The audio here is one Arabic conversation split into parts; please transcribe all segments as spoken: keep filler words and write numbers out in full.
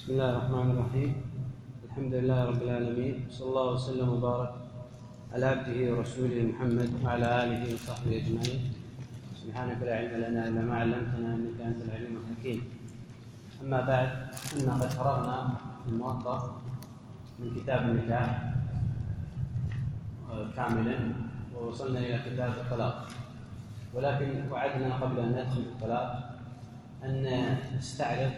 بسم الله الرحمن الرحيم. الحمد لله رب العالمين، صلى الله وسلم وبارك على عبده ورسوله محمد وعلى آله وصحبه أجمعين. سبحانك لا علم لنا إلا ما علمتنا إنك أنت العليم الحكيم. أما بعد، إنا قد فرغنا في الموطأ من كتاب النكاح كاملا ووصلنا إلى كتاب الطلاق، ولكن وعدنا قبل أن ندخل في الطلاق أن نستعرض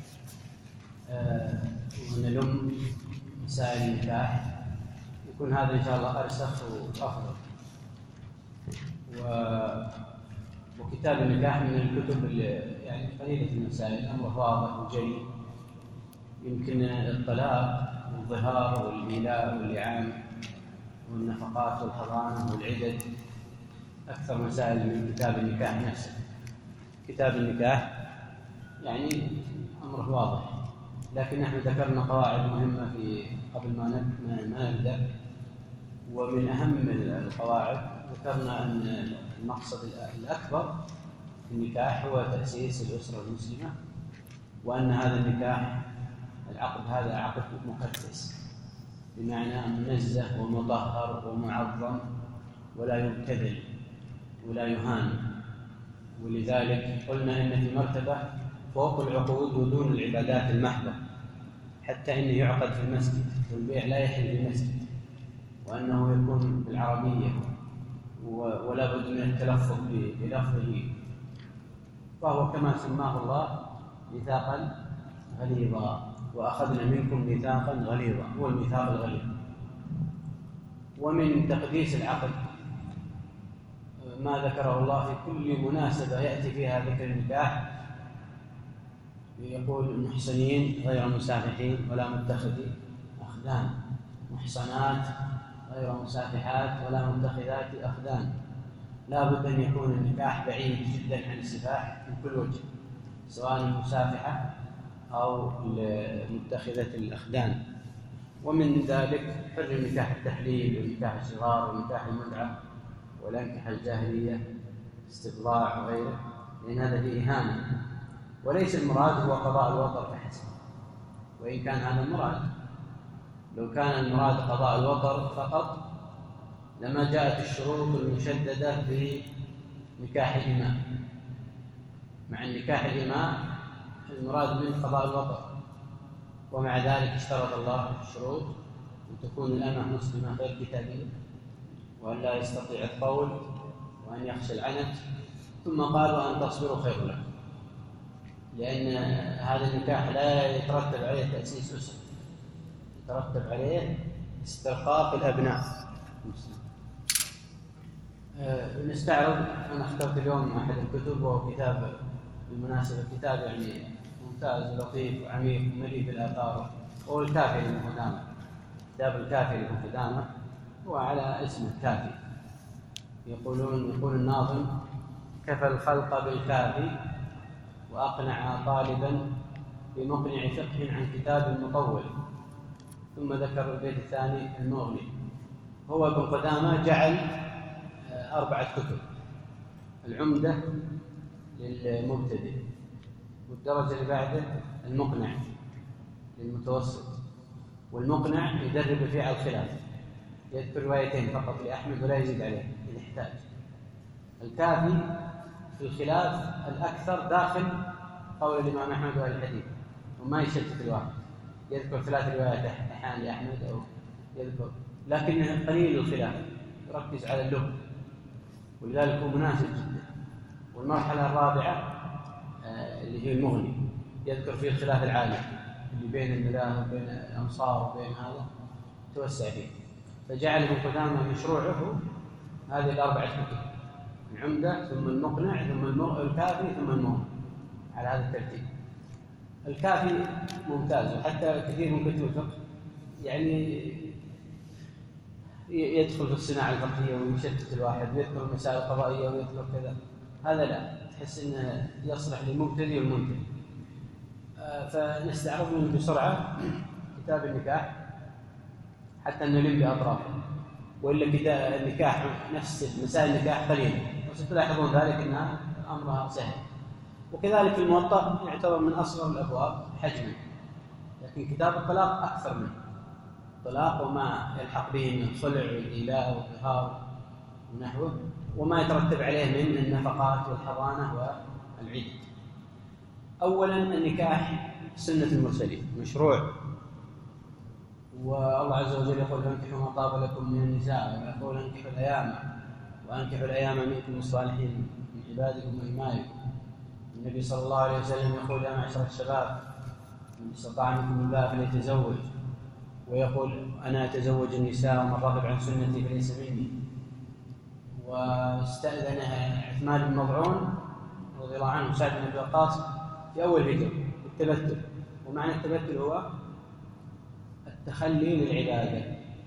ونلم مسائل النكاح، يكون هذا إن شاء الله أرسخ وأفضل. و... وكتاب النكاح من الكتب اللي يعني قليلة المسائل، أمره واضح وجلي. يمكن الطلاق والظهار والإيلاء واللعان والنفقات والحضانة والعدد أكثر مسائل من كتاب النكاح نفسه. كتاب النكاح يعني أمره واضح، لكن نحن ذكرنا قواعد مهمة في قبل ما نبدأ. ومن أهم القواعد ذكرنا أن المقصد الأكبر في النكاح هو تأسيس الأسرة المسلمة، وأن هذا النكاح العقد هذا عقد مقدس، بمعنى منزه ومطهر ومعظم ولا يبتذل ولا يهان. ولذلك قلنا إن في مرتبة فوق العقود ودون العبادات المحضة، حتى إنه يعقد في المسجد والبيع لا يحل في المسجد، وأنه يكون بالعربية ولا بد من التلفظ بلفظه، فهو كما سماه الله ميثاقا غليظا، وأخذنا منكم ميثاقا غليظا، هو الميثاق الغليظ. ومن تقديس العقد ما ذكره الله في كل مناسبة يأتي فيها ذكر النكاح، يقول محسنين غير مسافحين ولا متخذي أخدان، محصنات غير مسافحات ولا متخذات أخدان. لا بد أن يكون النكاح بعيد جدا عن السفاح من كل وجه، سواء المسافحة أو متخذة الأخدان. ومن ذلك حرم نكاح التحليل ونكاح الصغار ونكاح المتعة والأنكحة الجاهلية استبضاع وغيره، لأن هذا فيه إهانة، وليس المراد هو قضاء الوطر فحسب، وإن كان هذا المراد. لو كان المراد قضاء الوطر فقط لما جاءت الشروط المشددة في نكاح الإماء، مع نكاح الإماء المراد من قضاء الوطر، ومع ذلك اشترط الله الشروط أن تكون الأمة مسلمة غير كتابية، وأن لا يستطيع القول، وأن يخشى العنت، ثم قال وأن تصبروا خير لكم، لأن هذا النكاح لا يترتب عليه تأسيس أسرة، يترتب عليه استرقاق الأبناء. أه نستعرض. أنا اخترت اليوم أحد الكتب، وهو كتاب بالمناسبة كتاب يعني ممتاز ولطيف وعميق مليء بالآثار، هو الكافي لابن قدامة. كتاب الكافي لابن قدامة هو على اسم الكافي. يقولون يقول الناظم: كفى الخلق بالكافي وأقنع طالبا بمقنع فقه عن كتاب مطول. ثم ذكر البيت الثاني المغني. هو ابن قدامة جعل أربعة كتب: العمدة للمبتدئ، والدرجة اللي بعده المقنع للمتوسط، والمقنع يدرب فيه على الخلاف، يذكر روايتين فقط لأحمد ولا يزيد عليه إذا احتاج. الكافي في الخلاف الأكثر داخل قول الإمام أحمد وأهل الحديث، وما يشتت الواحد، يذكر ثلاث روايات أحيانا لأحمد أو يذكر، لكنه قليل الخلاف، يركز على اللغة، ولذلك هو مناسب جدا. والمرحلة الرابعة آه اللي هي المغني، يذكر فيه الخلاف العالي اللي بين المذاهب وبين الأمصار وبين هذا، توسع فيه. فجعل ابن قدامة مشروعه هذه الأربعة كتب: العمدة ثم المقنع ثم الكافي ثم المغني، على هذا الترتيب. الكافي ممتاز، وحتى كثير من كتب الفقه يعني يدخل في الصناعة الفقهية ويشتت الواحد، ويذكر المسائل القضائية ويذكر كذا. هذا لا، تحس إنه يصلح للمبتدئ والمنتهي. آه فنستعرض منه بسرعة كتاب النكاح حتى نلم بأطرافه، وإلا كتاب النكاح نفس مسائل النكاح قليلة، وستلاحظون ذلك أنها أمرها سهل. وكذلك الموطأ يعتبر من أصغر الأبواب حجما، لكن كتاب الطلاق أكثر منه، الطلاق وما يلحق به من الخلع والإيلاء والظهار ونحوه، وما يترتب عليه من النفقات والحضانة والعدة. أولا النكاح سنة المرسلين مشروع، والله عز وجل يقول فانكحوا ما طاب لكم من النساء، ويقول انكحوا الأيام وأنكحوا الأيام منكم الصالحين من عبادكم وإمائكم. النبي صلى الله عليه وسلم يقول يا معشر الشباب من استطاع منكم الباء فليتزوج، ويقول أنا أتزوج النساء ومن رغب عن سنتي فليس مني. واستأذن عثمان بن مظعون رضي الله عنه سعد بن أبي وقاص في أول هجرة التبتل، ومعنى التبتل هو التخلي للعبادة،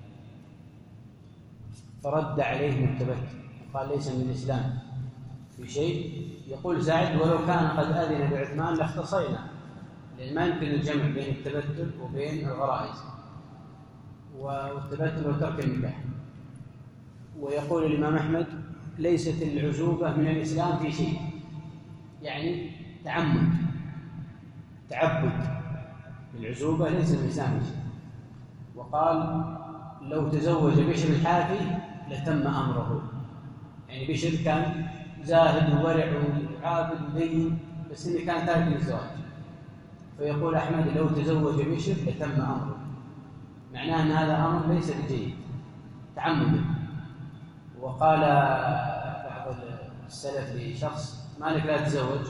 فرد عليهم التبتل وقال ليس من الإسلام في شيء. يقول سعد ولو كان قد أذن لعثمان لاختصينا، لأن ما يمكن الجمع بين التبتل وبين الغرائز، والتبتل هو ترك النكاح. ويقول الإمام أحمد ليست العزوبة من الإسلام في شيء، يعني تعمد تعبد العزوبة ليس من الإسلام في شيء. وقال لو تزوج بشر الحافي لتم أمره، يعني بشر كان زاهد وورع وعابد ودين، بس إنه كان تارك للزواج، فيقول أحمد لو تزوج بشر لتم أمره، معناه أن هذا أمر ليس بجيد تعمد. وقال بعض السلف لشخص ما لك لا تزوج،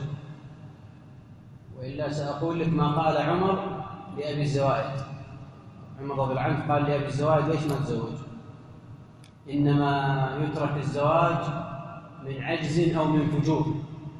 وإلا سأقول لك ما قال عمر لأبي الزوائد. عمر رضي الله عنه قال لأبي الزوائد ليش ما تزوج؟ إنما يترك الزواج من عجز أو من فجور،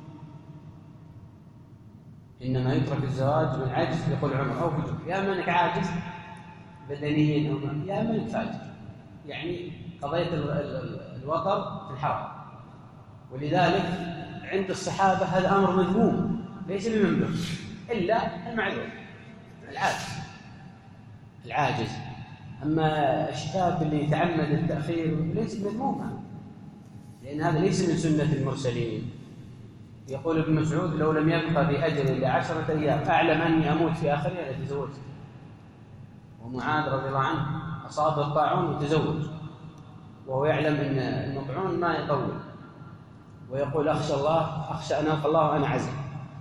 إنما يترك الزواج من عجز يقول عمر أو فجور، يا أما أنك عاجز بدنيا أو ما، يا أما أنك فاجر، يعني قضية الوطر في الحرم. ولذلك عند الصحابة هذا أمر مذموم ليس بممدوح إلا المعذور العاجز العاجز أما الشاب اللي يتعمد التأخير ليس مذموما، لأن هذا ليس من سنة المرسلين. يقول ابن مسعود لو لم يبقى بأجل إلا عشرة أيام أعلم أني أموت في آخرها لتزوجت. ومعاذ رضي الله عنه أصاب الطاعون وتزوج وهو يعلم أن المطعون ما يطول، ويقول أخشى الله أخشى أن ألقى الله وأنا عزم.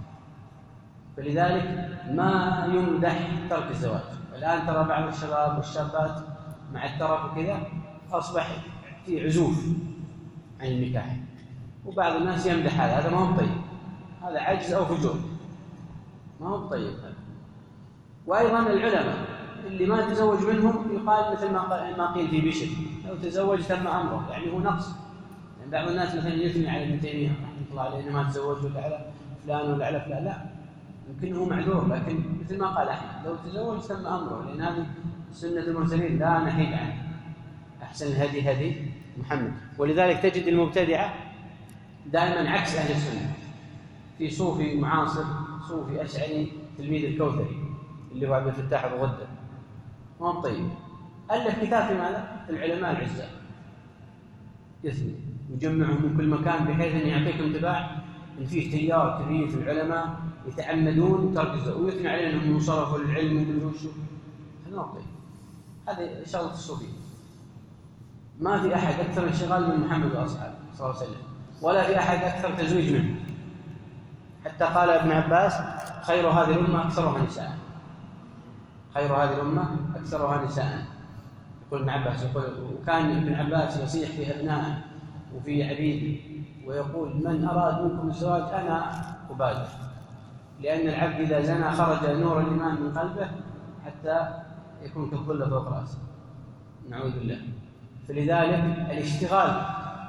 فلذلك ما يمدح ترك الزواج. الآن ترى بعض الشباب والشابات مع الترف وكذا أصبح في عزوف عن النكاح، وبعض الناس يمدح هذا، هذا ما هو طيب، هذا عجز أو فجور، ما هو طيب هذا. وأيضا العلماء اللي ما تزوج منهم يقال مثل ما قيل في بشر لو تزوج تم أمره، يعني هو نقص. يعني بعض الناس مثلا يثني على ابن تيمية رحمه الله عليه إنه ما تزوج ولا على فلان ولا على فلان، لا، يمكن هو معذور، لكن مثل ما قال أحمد لو تزوج تم أمره، لأن هذه سنة المرسلين لا نحيد عنه. أحسن الهدي هدي محمد. ولذلك تجد المبتدعة دائما عكس أهل السنة. في صوفي معاصر صوفي أشعري تلميذ الكوثري اللي هو عبد الفتاح أبو غدة، ما هو طيب، ألف كتاب في ماذا؟ العلماء العزاء، يثني ويجمعهم من كل مكان بحيث أن يعطيك انطباع أن فيه تيار كبير في العلماء يتعمدون ترك الزواج ويثني عليهم أنهم صرفوا للعلم وبالوشو. هذا ما طيب، هذه شغلة الصوفية. ما في أحد أكثر انشغال من محمد وأصحابه صلى الله عليه وسلم، ولا في أحد أكثر تزويج منه. حتى قال ابن عباس خير هذه الأمة أكثرها نساء، خير هذه الأمة أكثرها نساء، يقول ابن عباس. يقول وكان ابن عباس يصيح في أبنائه وفي عبيده ويقول من أراد منكم الزواج أنا أبادر، لأن العبد إذا زنى خرج نور الإيمان من قلبه حتى يكون كالظل فوق رأسه، نعوذ بالله. فلذلك الاشتغال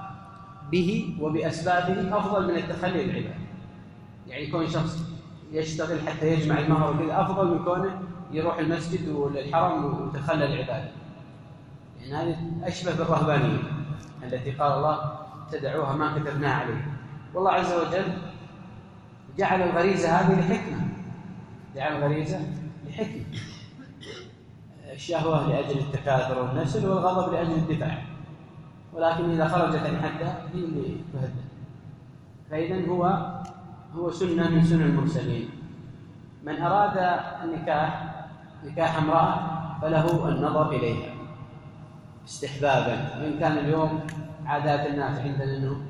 به وبأسبابه أفضل من التخلي للعبادة. يعني يكون شخص يشتغل حتى يجمع المهر وكذا أفضل من كونه يروح المسجد والحرم ويتخلى العبادة، لأن يعني هذه أشبه بالرهبانية التي قال الله تدعوها ما كتبناها عليه. والله عز وجل جعل الغريزة هذه لحكمة، جعل الغريزة لحكمة. الشهوة لأجل التكاثر والنسل، والغضب لأجل الدفاع، ولكن إذا خرجت عن حدها هي اللي تهدد. فإذن هو هو سنة من سنن المرسلين. من أراد النكاح نكاح امرأة فله النظر إليها استحبابا. وإن كان اليوم عادات الناس عندنا أنه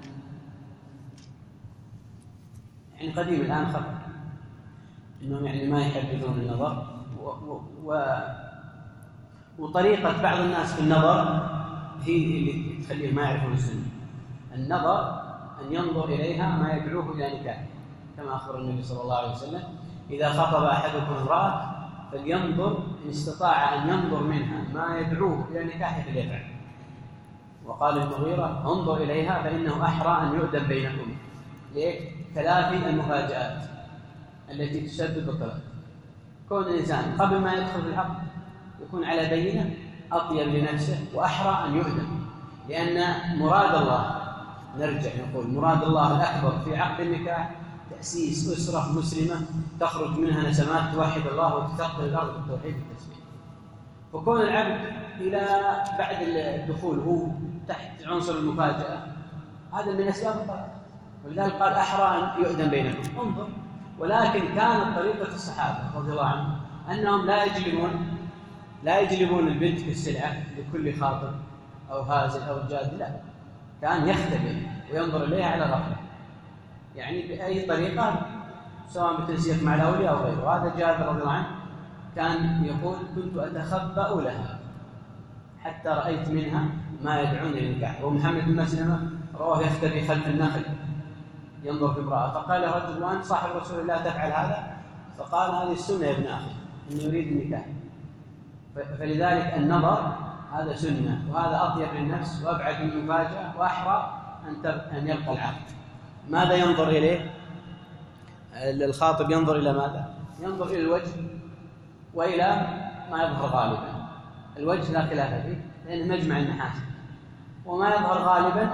يعني قديم الآن خطأ أنهم يعني ما يحبذون النظر، و... و... و... وطريقة بعض الناس في النظر هي اللي تخليه ما يعرفون السنة. النظر أن ينظر إليها ما يدعوه إلى نكاح، كما أخبر النبي صلى الله عليه وسلم: إذا خطب أحدكم امرأة فلينظر إن استطاع أن ينظر منها ما يدعوه إلى نكاح فليفعل. وقال المغيرة: انظر إليها فإنه أحرى أن يؤدب بينكم، لتلافي المفاجآت التي تسبب الطلاق. كون الإنسان قبل ما يدخل في العقد يكون على بينة أطيب لنفسه وأحرى أن يؤدب، لأن مراد الله، نرجع نقول مراد الله الأكبر في عقد النكاح تأسيس أسرة مسلمة تخرج منها نسمات توحد الله وتثقل الأرض بالتوحيد والتسليم. فكون العبد إلى بعد الدخول هو تحت عنصر المفاجأة هذا من أسباب الطلاق، ولذلك قال: أحرى أن يؤذن بينكم. انظر. ولكن كانت طريقة الصحابة رضي الله عنهم أنهم لا يجلبون لا يجلبون البنت بالسلعة لكل خاطر أو هازل أو جاد، لا، كان يختبر وينظر إليها على رغبة، يعني بأي طريقة سواء بتنسيق مع الأولياء أو غيره. وهذا جابر رضي الله عنه كان يقول: كنت أتخبأ لها حتى رأيت منها ما يدعوني للنكاح. ومحمد بن مسلمة رواه يختبي خلف النخل ينظر في امرأة، فقال رجل: وأنت صاحب رسول الله تفعل هذا؟ فقال: هذه السنة يا ابن أخي، إني يريد النكاح. فلذلك النظر هذا سنة، وهذا أطيب للنفس وأبعد من المفاجأة وأحرى أن يلقى العقد. ماذا ينظر إليه؟ الخاطب ينظر إلى ماذا؟ ينظر إلى الوجه وإلى ما يظهر غالبا. الوجه لا خلاف فيه لأنه مجمع المحاسن، وما يظهر غالبا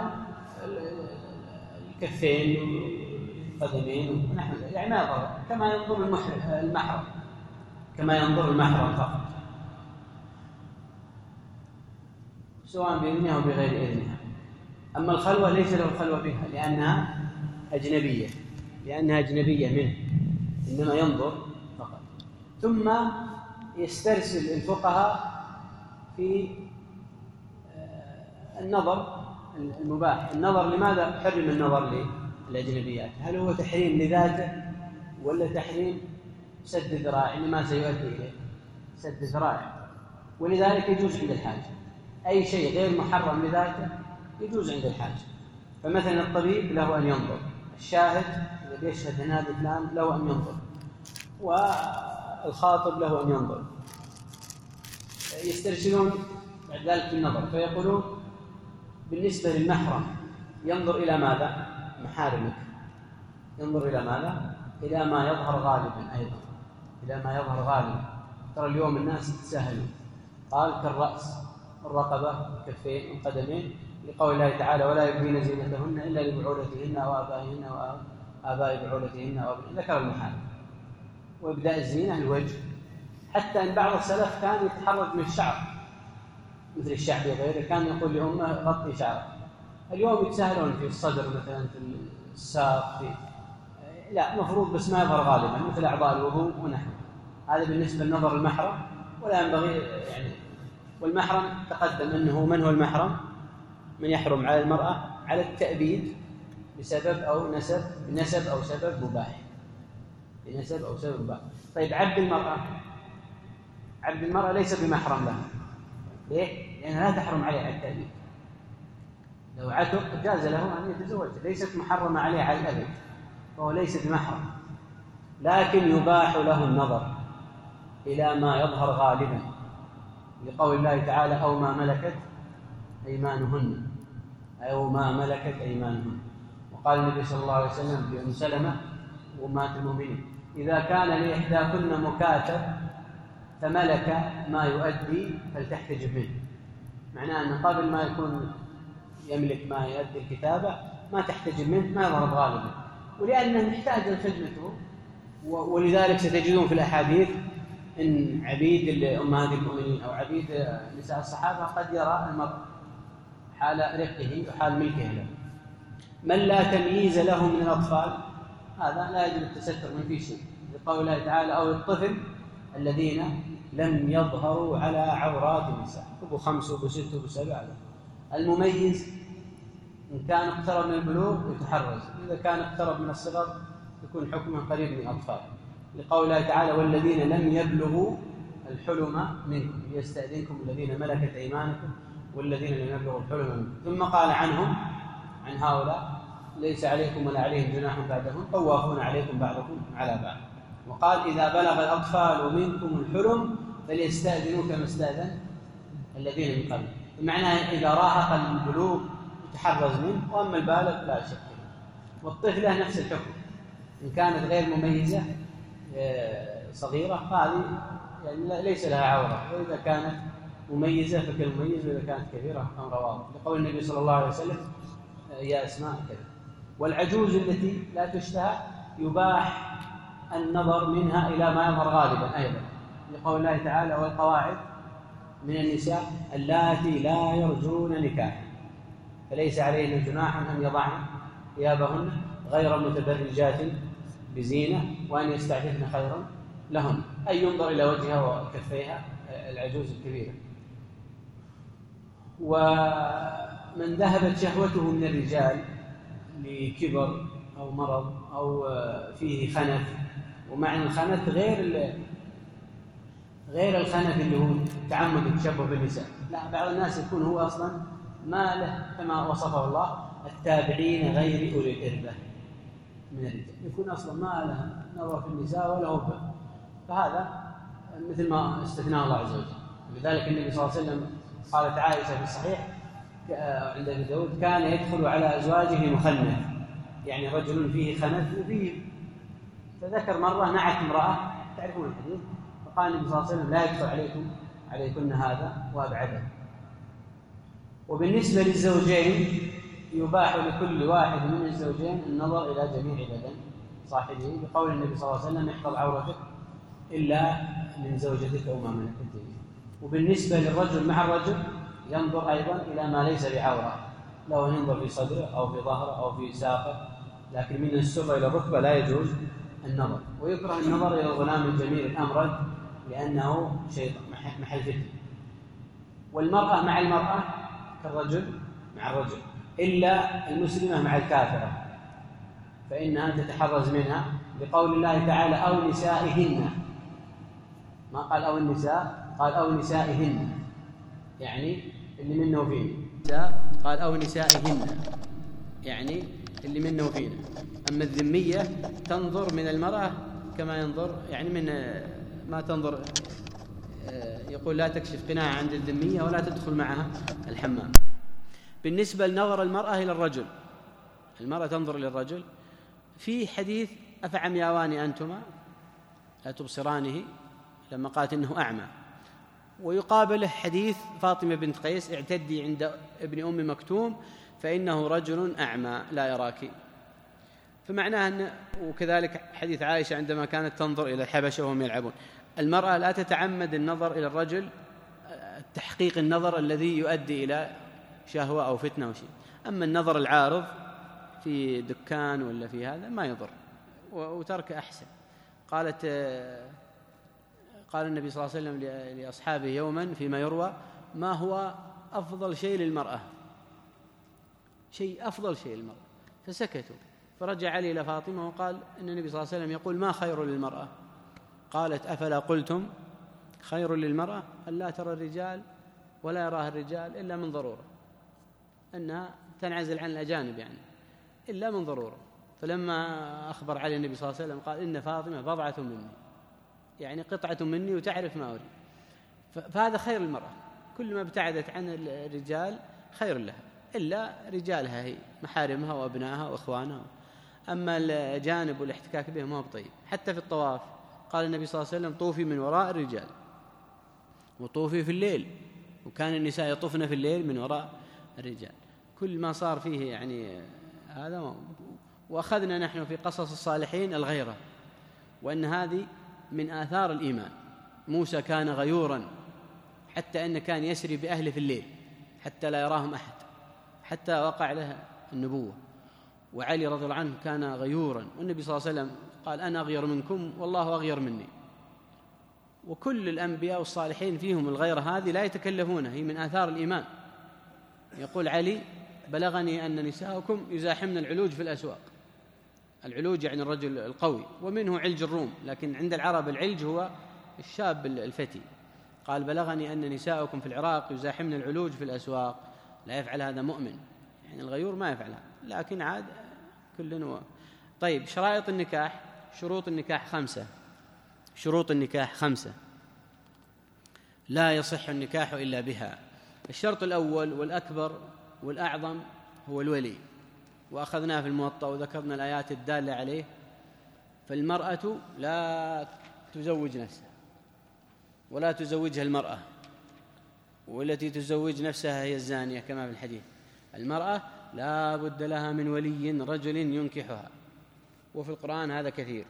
الكفين والقدمين ونحو ذلك، يعني ما يظهر كما ينظر المحرم كما ينظر المحرم فقط، سواء بإذنها أو بغير إذنها. أما الخلوة ليس له الخلوة بها لأنها أجنبية لأنها أجنبية منه، إنما ينظر فقط. ثم يسترسل الفقهاء في النظر المباح. النظر لماذا حرم النظر للأجنبيات؟ هل هو تحريم لذاته ولا تحريم سد ذراع لما سيؤدي إليه؟ سد ذراع، ولذلك يجوز عند الحاجة. أي شيء غير محرم لذاته يجوز عند الحاجة. فمثلا الطبيب له أن ينظر، الشاهد الذي يشهد هنا بفلان له أن ينظر، والخاطب له أن ينظر. يسترسلون بعد ذلك في النظر فيقولون: بالنسبة للمحرم ينظر إلى ماذا؟ محارمك. ينظر إلى ماذا؟ إلى ما يظهر غالبا، أيضا إلى ما يظهر غالبا. ترى اليوم الناس يتساهلون، قال: كالرأس، الرقبة، الكفين، القدمين، لقول الله تعالى: ولا يبدين زينتهن إلا لبعولتهن وآبائهن وآباء بعولتهن وأبنائهن. ذكر المحارم. وإبداء الزينة الوجه، حتى أن بعض السلف كان يتحرج من الشعر مثل الشعبي وغيره، كان يقول لأمه: غطي شعرك. اليوم يتساهلون في الصدر مثلا، في الساق، في لا مفروض بس ما يظهر غالبا مثل أعضاء الوضوء ونحوه. هذا بالنسبة للنظر المحرم. ولا ينبغي يعني، والمحرم تقدم أنه من هو المحرم؟ من يحرم على المرأة على التأبيد بسبب أو نسب بنسب أو سبب مباح بنسب أو سبب مباح. طيب عبد المرأة عبد المرأة ليس بمحرم لها. ليه؟ لأنها لا تحرم عليه على التأبيد. لو عتق جاز له أن يتزوج، ليست محرمة عليه على الأبد، فهو ليس بمحرم، لكن يباح له النظر إلى ما يظهر غالبا، لقول الله تعالى: أو ما ملكت أيمانهن أو ما ملكت أيمانهن. وقال النبي صلى الله عليه وسلم لأم سلمة وأمهات المؤمنين: إذا كان لإحداكن مكاتب فملك ما يؤدي فلتحتجب منه. معناه أن قبل ما يكون يملك ما يؤدي الكتابة ما تحتجب منه، ما يظهر غالبا، ولأنه محتاج لخدمته. ولذلك ستجدون في الأحاديث إن عبيد أمهات المؤمنين أو عبيد نساء الصحابة قد يرى المرء حال رقه وحال ملكه له. من لا تمييز له من الأطفال هذا لا يجب التستر من فيه شيء، لقول الله تعالى: أو الطفل الذين لم يظهروا على عورات النساء. أبو خمس وأبو ست وأبو سبع. المميز إن كان اقترب من البلوغ يتحرز، إذا كان اقترب من الصغر يكون حكمه قريب من الأطفال، لقول الله تعالى والذين لم يبلغوا الحلم منكم يستأذنكم الذين ملكت أيمانكم والذين لم يبلغوا الحلم منكم. ثم قال عنهم عن هؤلاء ليس عليكم ولا عليهم جناح بعدهم طوافون عليكم بعضكم على بعض. وقال إذا بلغ الأطفال منكم الحلم فليستأذنوا كما استأذن الذين من قبل، بمعنى إذا راهق البلوغ يتحرز منه، وأما البالغ لا شك. والطفلة نفس الحكم، إن كانت غير مميزة صغيرة هذه يعني ليس لها عورة، وإذا كانت مميزة فكالمميز، وإذا كانت كبيرة أمر واضح، لقول النبي صلى الله عليه وسلم يا أسماء كذا. والعجوز التي لا تشتهى يباح النظر منها إلى ما يظهر غالبا أيضا، لقول الله تعالى والقواعد من النساء اللاتي لا يرجون نكاحا فليس عليهن جناح أن يضعن ثيابهن غير متبرجات بزينة وأن يستعففن خيرا لهن، أي ينظر إلى وجهها وكفيها العجوز الكبيرة. ومن ذهبت شهوته من الرجال لكبر أو مرض أو فيه خنث، ومعنى الخنث غير غير الخنث اللي هو تعمد التشبه بالنساء، لا، بعض الناس يكون هو أصلا ما له كما وصفه الله التابعين غير أولي الإربة من الرجال، يكون أصلا ما له نظر في النساء ولا هو، فهذا مثل ما استثناه الله عز وجل. لذلك النبي صلى الله عليه وسلم قالت عائشة في الصحيح عند أبي داود كان يدخل على أزواجه مخنث، يعني رجل فيه خنث وفيه، فذكر مرة نعت امرأة تعرفون الحديث، فقال النبي صلى الله عليه وسلم لا يدخل عليكم عليكن هذا وأبعده. وبالنسبة للزوجين يباح لكل واحد من الزوجين النظر إلى جميع بدن صاحبه، بقول النبي صلى الله عليه وسلم احفظ عورتك إلا من زوجتك أو ما ملكت يمينك. وبالنسبة للرجل مع الرجل ينظر أيضا إلى ما ليس بعورة، لو ينظر في صدره أو في ظهره أو في ساقه، لكن من السرة إلى الركبة لا يجوز النظر. ويكره النظر إلى الغلام الجميل الأمرد لأنه شيء محل فتنة. والمرأة مع المرأة كالرجل مع الرجل، إلا المسلمة مع الكافرة فإنها تتحرز منها، بقول الله تعالى أو نسائهن، ما قال أو النساء، قال أو نسائهن، يعني اللي منه وفينا، قال أو نسائهن يعني اللي منه وفينا. أما الذمية تنظر من المرأة كما ينظر يعني من ما تنظر، يقول لا تكشف قناع عند الذمية ولا تدخل معها الحمام. بالنسبة لنظر المرأة إلى الرجل، المرأة تنظر إلى الرجل في حديث أفعمياوان أنتما لا تبصرانه لما قالت إنه أعمى، ويقابله حديث فاطمة بنت قيس اعتدي عند ابن أم مكتوم فإنه رجل أعمى لا يراك، فمعناه أن، وكذلك حديث عائشة عندما كانت تنظر إلى الحبشة وهم يلعبون. المرأة لا تتعمد النظر إلى الرجل تحقيق النظر الذي يؤدي إلى شهوة أو فتنة أو شيء. أما النظر العارض في دكان ولا في هذا ما يضر وترك أحسن. قالت قال النبي صلى الله عليه وسلم لأصحابه يوما فيما يروى ما هو أفضل شيء للمرأة، شيء أفضل شيء للمرأة، فسكتوا. فرجع علي إلى فاطمة وقال إن النبي صلى الله عليه وسلم يقول ما خير للمرأة؟ قالت أفلا قلتم خير للمرأة أن لا ترى الرجال ولا يراها الرجال إلا من ضرورة، أنها تنعزل عن الأجانب يعني إلا من ضرورة. فلما أخبر علي النبي صلى الله عليه وسلم قال إن فاطمة بضعة مني، يعني قطعة مني وتعرف ما أريد. فهذا خير المرأة، كل ما ابتعدت عن الرجال خير لها، إلا رجالها هي محارمها وأبنائها وإخوانها. أما الجانب والاحتكاك بهم ما هو طيب. حتى في الطواف قال النبي صلى الله عليه وسلم طوفي من وراء الرجال وطوفي في الليل، وكان النساء يطوفن في الليل من وراء الرجال. كل ما صار فيه يعني هذا. وأخذنا نحن في قصص الصالحين الغيرة، وأن هذه من آثار الإيمان. موسى كان غيورا حتى أن كان يسري بأهله في الليل حتى لا يراهم أحد، حتى وقع له النبوة. وعلي رضي الله عنه كان غيورا، والنبي صلى الله عليه وسلم قال أنا أغير منكم والله أغير مني. وكل الأنبياء والصالحين فيهم الغيرة هذه لا يتكلفونها، هي من آثار الإيمان. يقول علي: بلغني أن نساءكم يزاحمن العلوج في الأسواق. العلوج يعني الرجل القوي، ومنه علج الروم، لكن عند العرب العلج هو الشاب الفتي. قال: بلغني أن نساءكم في العراق يزاحمن العلوج في الأسواق. لا يفعل هذا مؤمن، يعني الغيور ما يفعلها، لكن عاد كل نوع. طيب، شرائط النكاح. شروط النكاح خمسة. شروط النكاح خمسة لا يصح النكاح إلا بها. الشرط الأول والأكبر والأعظم هو الولي، وأخذناه في الموطأ وذكرنا الآيات الدالة عليه. فالمرأة لا تزوج نفسها ولا تزوجها المرأة، والتي تزوج نفسها هي الزانية كما في الحديث. المرأة لا بد لها من ولي رجل ينكحها، وفي القرآن هذا كثير.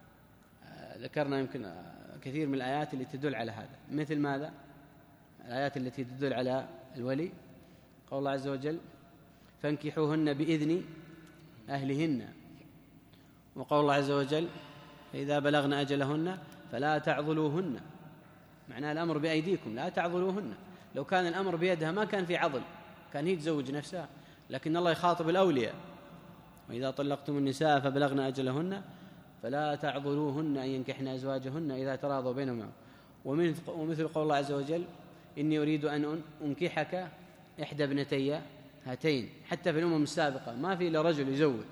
ذكرنا يمكن كثير من الآيات التي تدل على هذا. مثل ماذا؟ الآيات التي تدل على الولي، قول الله عز وجل: فانكحوهن بإذن أهلهن. وقول الله عز وجل: فإذا بلغن أجلهن فلا تعضلوهن. معناه الأمر بأيديكم، لا تعضلوهن. لو كان الأمر بيدها ما كان في عضل، كان هي تزوج نفسها، لكن الله يخاطب الأولياء: وإذا طلقتم النساء فبلغن أجلهن فلا تعضلوهن أن ينكحن أزواجهن إذا تراضوا بينهم. ومثل قول الله عز وجل: إني أريد أن أنكحك إحدى ابنتي هاتين. حتى في الأمم السابقة ما في إلا رجل يزوج.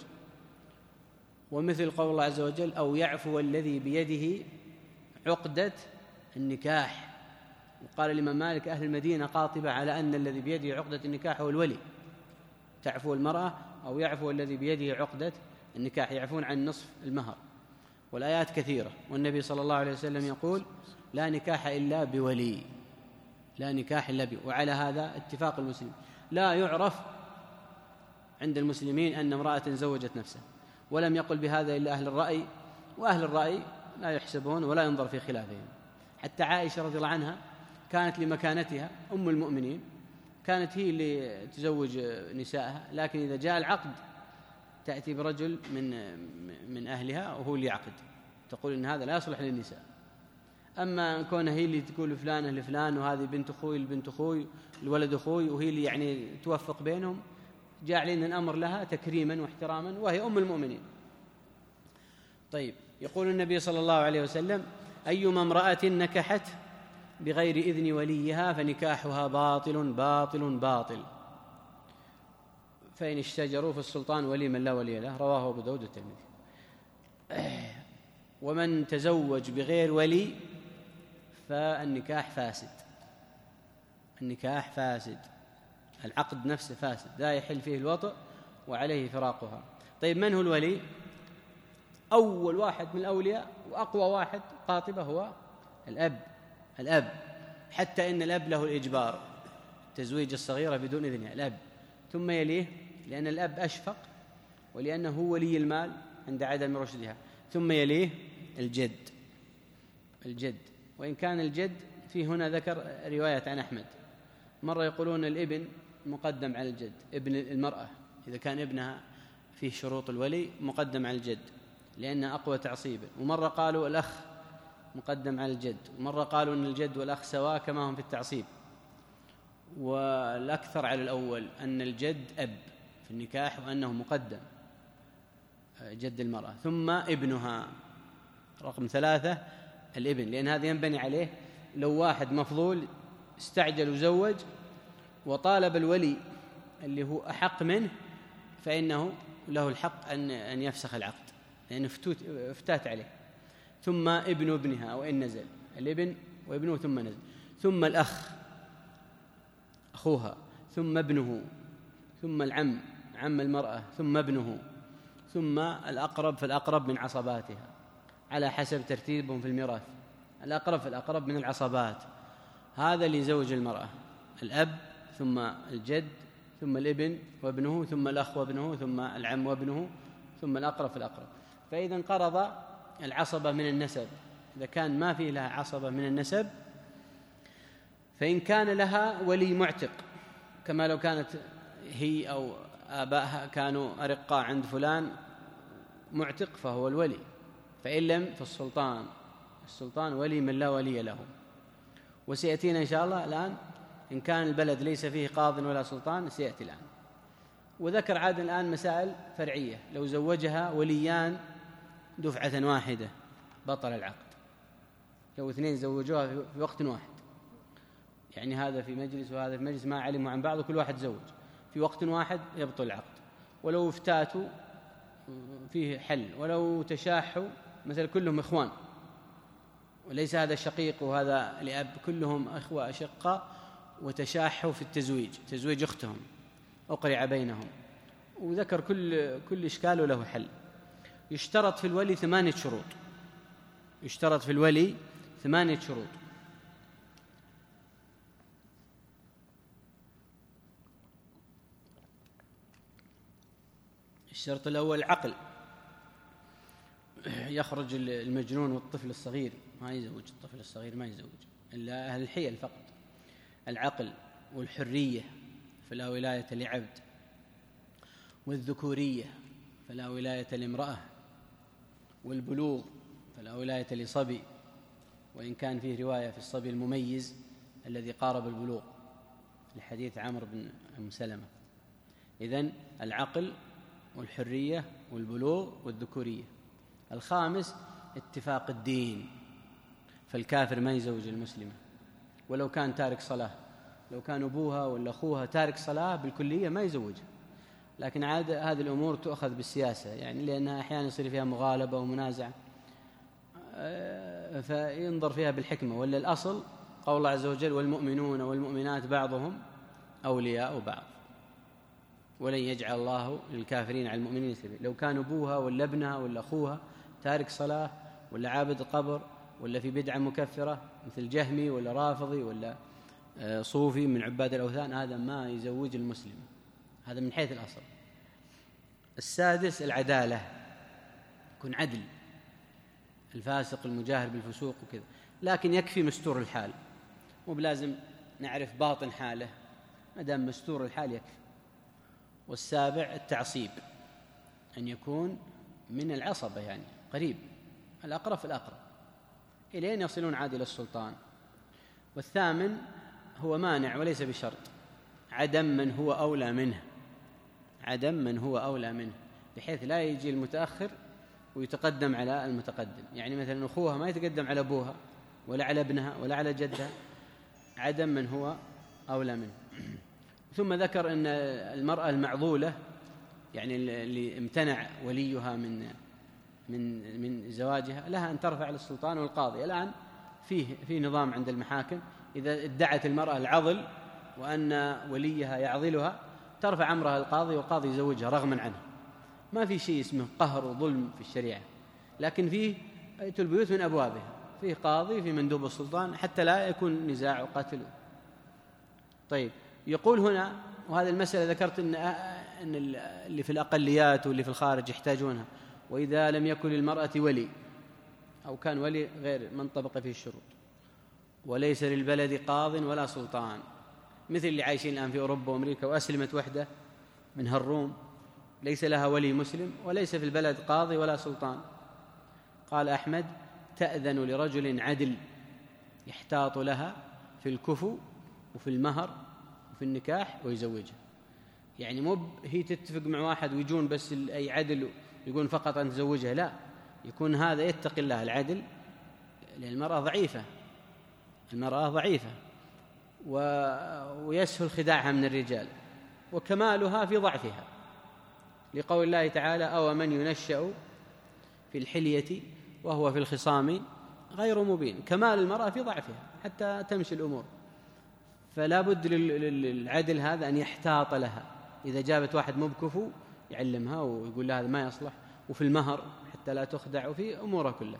ومثل قول الله عز وجل: أو يعفو الذي بيده عقدة النكاح. وقال الإمام مالك: أهل المدينة قاطبة على أن الذي بيده عقدة النكاح هو الولي. تعفو المرأة أو يعفو الذي بيده عقدة النكاح، يعفون عن نصف المهر. والآيات كثيرة، والنبي صلى الله عليه وسلم يقول: لا نكاح إلا بولي، لا نكاح إلا بولي. وعلى هذا اتفاق المسلمين، لا يعرف عند المسلمين أن امرأة زوجت نفسها، ولم يقل بهذا إلا أهل الرأي، وأهل الرأي لا يحسبون ولا ينظر في خلافهم. حتى عائشة رضي الله عنها كانت لمكانتها أم المؤمنين، كانت هي اللي تزوج نسائها، لكن إذا جاء العقد تأتي برجل من من أهلها وهو اللي يعقد، تقول إن هذا لا يصلح للنساء. أما كونها هي اللي تقول فلانة لفلان وهذه بنت أخوي البنت أخوي الولد أخوي، وهي اللي يعني توفق بينهم، جاعلين الأمر لها تكريما واحتراما، وهي أم المؤمنين. طيب، يقول النبي صلى الله عليه وسلم: أيما امرأة نكحت بغير إذن وليها فنكاحها باطل باطل باطل، فإن اشتجروا فالسلطان ولي من لا ولي له. رواه أبو داود والترمذي. ومن تزوج بغير ولي فالنكاح فاسد، النكاح فاسد، العقد نفسه فاسد، لا يحل فيه الوطء وعليه فراقها. طيب، من هو الولي؟ أول واحد من الأولياء وأقوى واحد قاطبة هو الأب. الأب، حتى إن الأب له الإجبار تزويج الصغيرة بدون إذنها، الأب. ثم يليه، لأن الأب أشفق ولأنه هو ولي المال عند عدم رشدها. ثم يليه الجد، الجد. وإن كان الجد في هنا ذكر رواية عن أحمد، مرة يقولون الابن مقدم على الجد، ابن المرأة إذا كان ابنها فيه شروط الولي مقدم على الجد لأنه أقوى تعصيبا. ومرة قالوا الأخ مقدم على الجد، ومرة قالوا أن الجد والأخ سواء كما هم في التعصيب. والأكثر على الأول أن الجد أب في النكاح وأنه مقدم جد المرأة، ثم ابنها. رقم ثلاثة الابن، لأن هذا ينبني عليه لو واحد مفضول استعجل وزوج وطالب الولي اللي هو أحق منه فإنه له الحق أن أن يفسخ العقد، لأنه افتات عليه. ثم ابن ابنها أو إن نزل، الابن وابنه ثم نزل، ثم الأخ أخوها، ثم ابنه، ثم العم عم المرأة، ثم ابنه، ثم الأقرب فالأقرب من عصباتها على حسب ترتيبهم في الميراث. الأقرب فالأقرب من العصبات، هذا لزوج المرأة: الأب ثم الجد ثم الابن وابنه ثم الأخ وابنه ثم العم وابنه ثم الأقرب فالأقرب. فإذا انقرض العصبة من النسب، إذا كان ما في لها عصبة من النسب، فإن كان لها ولي معتق كما لو كانت هي أو آبائها كانوا أرقاء عند فلان معتق فهو الولي، فإن لم فالسلطان السلطان ولي من لا ولي له. وسيأتينا إن شاء الله الآن إن كان البلد ليس فيه قاض ولا سلطان، سيأتي الآن. وذكر عاد الآن مسائل فرعية، لو زوجها وليان دفعة واحدة بطل العقد، لو اثنين زوجوها في وقت واحد، يعني هذا في مجلس وهذا في مجلس، ما علموا عن بعض وكل واحد زوج في وقت واحد، يبطل العقد. ولو افتاتوا فيه حل، ولو تشاحوا مثل كلهم إخوان وليس هذا شقيق وهذا لأب، كلهم أخوة أشقاء وتشاحوا في التزويج، تزويج أختهم أقرع بينهم، وذكر كل كل إشكال له حل. يشترط في الولي ثمانية شروط، يشترط في الولي ثمانية شروط. الشرط الأول عقل، يخرج المجنون والطفل الصغير ما يزوج، الطفل الصغير ما يزوج إلا أهل الحيل فقط. العقل والحرية فلا ولاية لعبد، والذكورية فلا ولاية لامرأة، والبلوغ فلا ولاية لصبي، وإن كان فيه رواية في الصبي المميز الذي قارب البلوغ لحديث عمرو بن أم سلمة. إذن العقل والحرية والبلوغ والذكورية. الخامس اتفاق الدين، فالكافر ما يزوج المسلمة ولو كان تارك صلاة، لو كان أبوها ولا أخوها تارك صلاة بالكلية ما يزوجها، لكن عاد هذه الأمور تؤخذ بالسياسة، يعني لأنها أحيانا يصير فيها مغالبة ومنازعة فينظر فيها بالحكمة، ولا الأصل قول الله عز وجل والمؤمنون والمؤمنات بعضهم أولياء بعض، ولن يجعل الله للكافرين على المؤمنين سبيلا. لو كان أبوها ولا ابنها ولا أخوها تارك صلاة ولا عابد قبر ولا في بدعة مكفرة مثل جهمي ولا رافضي ولا صوفي من عباد الأوثان، هذا ما يزوج المسلم، هذا من حيث الأصل. السادس العدالة، يكون عدل، الفاسق المجاهر بالفسوق وكذا، لكن يكفي مستور الحال، مو بلازم نعرف باطن حاله، ما دام مستور الحال يكفي. والسابع التعصيب، أن يكون من العصبة، يعني قريب، الأقرب في الأقرب، إلين يصلون عاد إلى السلطان. والثامن هو مانع وليس بشرط، عدم من هو أولى منه، عدم من هو أولى منه، بحيث لا يجي المتأخر ويتقدم على المتقدم، يعني مثلا أخوها ما يتقدم على أبوها ولا على ابنها ولا على جدها، عدم من هو أولى منه. ثم ذكر أن المرأة المعضولة، يعني اللي امتنع وليها من من من زواجها، لها أن ترفع للسلطان والقاضي. الآن فيه في نظام عند المحاكم، إذا ادعت المرأة العضل وأن وليها يعضلها ترفع أمرها القاضي، والقاضي يزوجها رغما عنها. ما في شيء اسمه قهر وظلم في الشريعة، لكن فيه أية البيوت من أبوابها، فيه قاضي، في مندوب السلطان، حتى لا يكون نزاع وقتل. طيب، يقول هنا، وهذه المسألة ذكرت إن أن اللي في الأقليات واللي في الخارج يحتاجونها، وإذا لم يكن للمرأة ولي أو كان ولي غير من طبق فيه الشروط، وليس للبلد قاض ولا سلطان، مثل اللي عايشين الآن في أوروبا وأمريكا وأسلمت وحدة من هالروم، ليس لها ولي مسلم وليس في البلد قاضي ولا سلطان. قال أحمد: تأذن لرجل عدل يحتاط لها في الكفو وفي المهر وفي النكاح ويزوجها. يعني مو هي تتفق مع واحد ويجون بس أي عدل يقول فقط أن تزوجها، لا، يكون هذا يتقي الله العدل، لأن المرأة ضعيفة، المرأة ضعيفة ويسهل خداعها من الرجال، وكمالها في ضعفها، لقول الله تعالى: أو من ينشأ في الحلية وهو في الخصام غير مبين. كمال المرأة في ضعفها حتى تمشي الأمور، فلا بد للعدل هذا أن يحتاط لها، إذا جابت واحد مو بكفو يعلمها ويقول لها هذا ما يصلح، وفي المهر حتى لا تخدع، وفي أمورها كلها.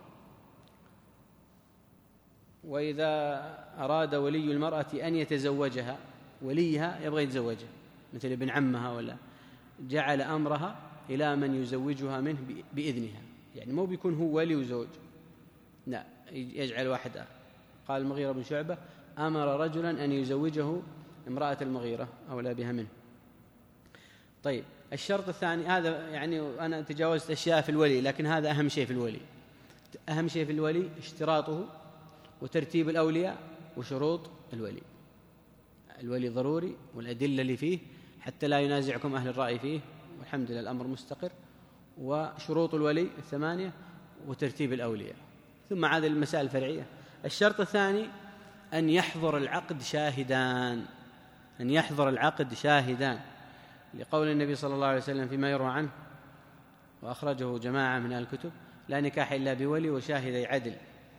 وإذا أراد ولي المرأة أن يتزوجها، وليها يبغى يتزوجها مثل ابن عمها، ولا جعل أمرها إلى من يزوجها منه بإذنها، يعني مو بيكون هو ولي وزوج، لا، يجعل واحد آخر. قال المغيرة بن شعبة: أمر رجلا أن يزوجه امرأة المغيرة أولى بها منه. طيب، الشرط الثاني، هذا يعني أنا تجاوزت أشياء في الولي، لكن هذا أهم شيء في الولي. أهم شيء في الولي اشتراطه وترتيب الأولياء وشروط الولي. الولي ضروري والأدلة اللي فيه حتى لا ينازعكم أهل الرأي فيه، والحمد لله الأمر مستقر. وشروط الولي الثمانية وترتيب الأولياء، ثم هذه المسائل الفرعية. الشرط الثاني أن يحضر العقد شاهدان، أن يحضر العقد شاهدان، لقول النبي صلى الله عليه وسلم فيما يروى عنه وأخرجه جماعة من أهل الكتب: لا نكاح إلا بولي وشاهدي عدل.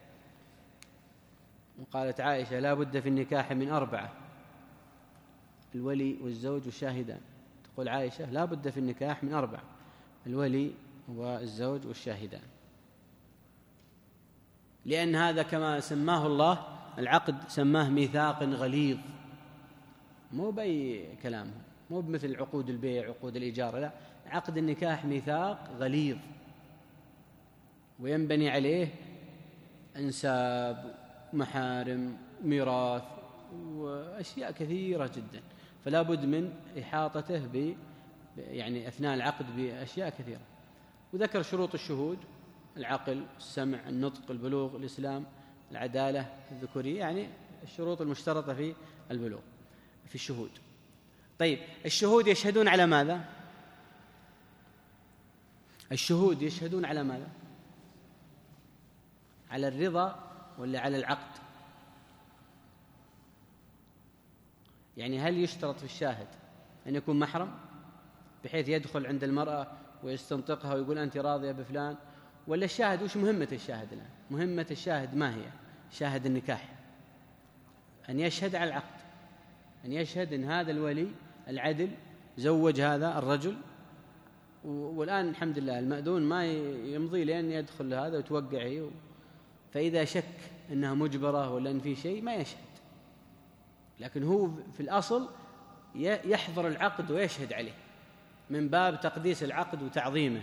وقالت عائشة: لا بد في النكاح من أربعة: الولي والزوج والشاهدان. تقول عائشة: لا بد في النكاح من أربعة: الولي والزوج والشاهدان، لأن هذا كما سماه الله العقد سماه ميثاق غليظ، مو بأي كلام، مو بمثل عقود البيع عقود الإيجار، لا، عقد النكاح ميثاق غليظ وينبني عليه أنساب، محارم، ميراث، وأشياء كثيرة جدا، فلا بد من إحاطته ب يعني أثناء العقد بأشياء كثيرة. وذكر شروط الشهود: العقل، السمع، النطق، البلوغ، الإسلام، العدالة، الذكورية، يعني الشروط المشترطة في البلوغ في الشهود. طيب، الشهود يشهدون على ماذا؟ الشهود يشهدون على ماذا؟ على الرضا ولا على العقد؟ يعني هل يشترط في الشاهد أن يكون محرم بحيث يدخل عند المرأة ويستنطقها ويقول أنت راضية بفلان؟ ولا الشاهد وش مهمة الشاهد الآن؟ مهمة الشاهد ما هي؟ شاهد النكاح أن يشهد على العقد، أن يشهد أن هذا الولي العدل زوج هذا الرجل، والآن الحمد لله المأذون ما يمضي لأن يدخل هذا وتوقعه، فإذا شك أنها مجبرة ولا أن في شيء ما يشهد، لكن هو في الأصل يحضر العقد ويشهد عليه من باب تقديس العقد وتعظيمه،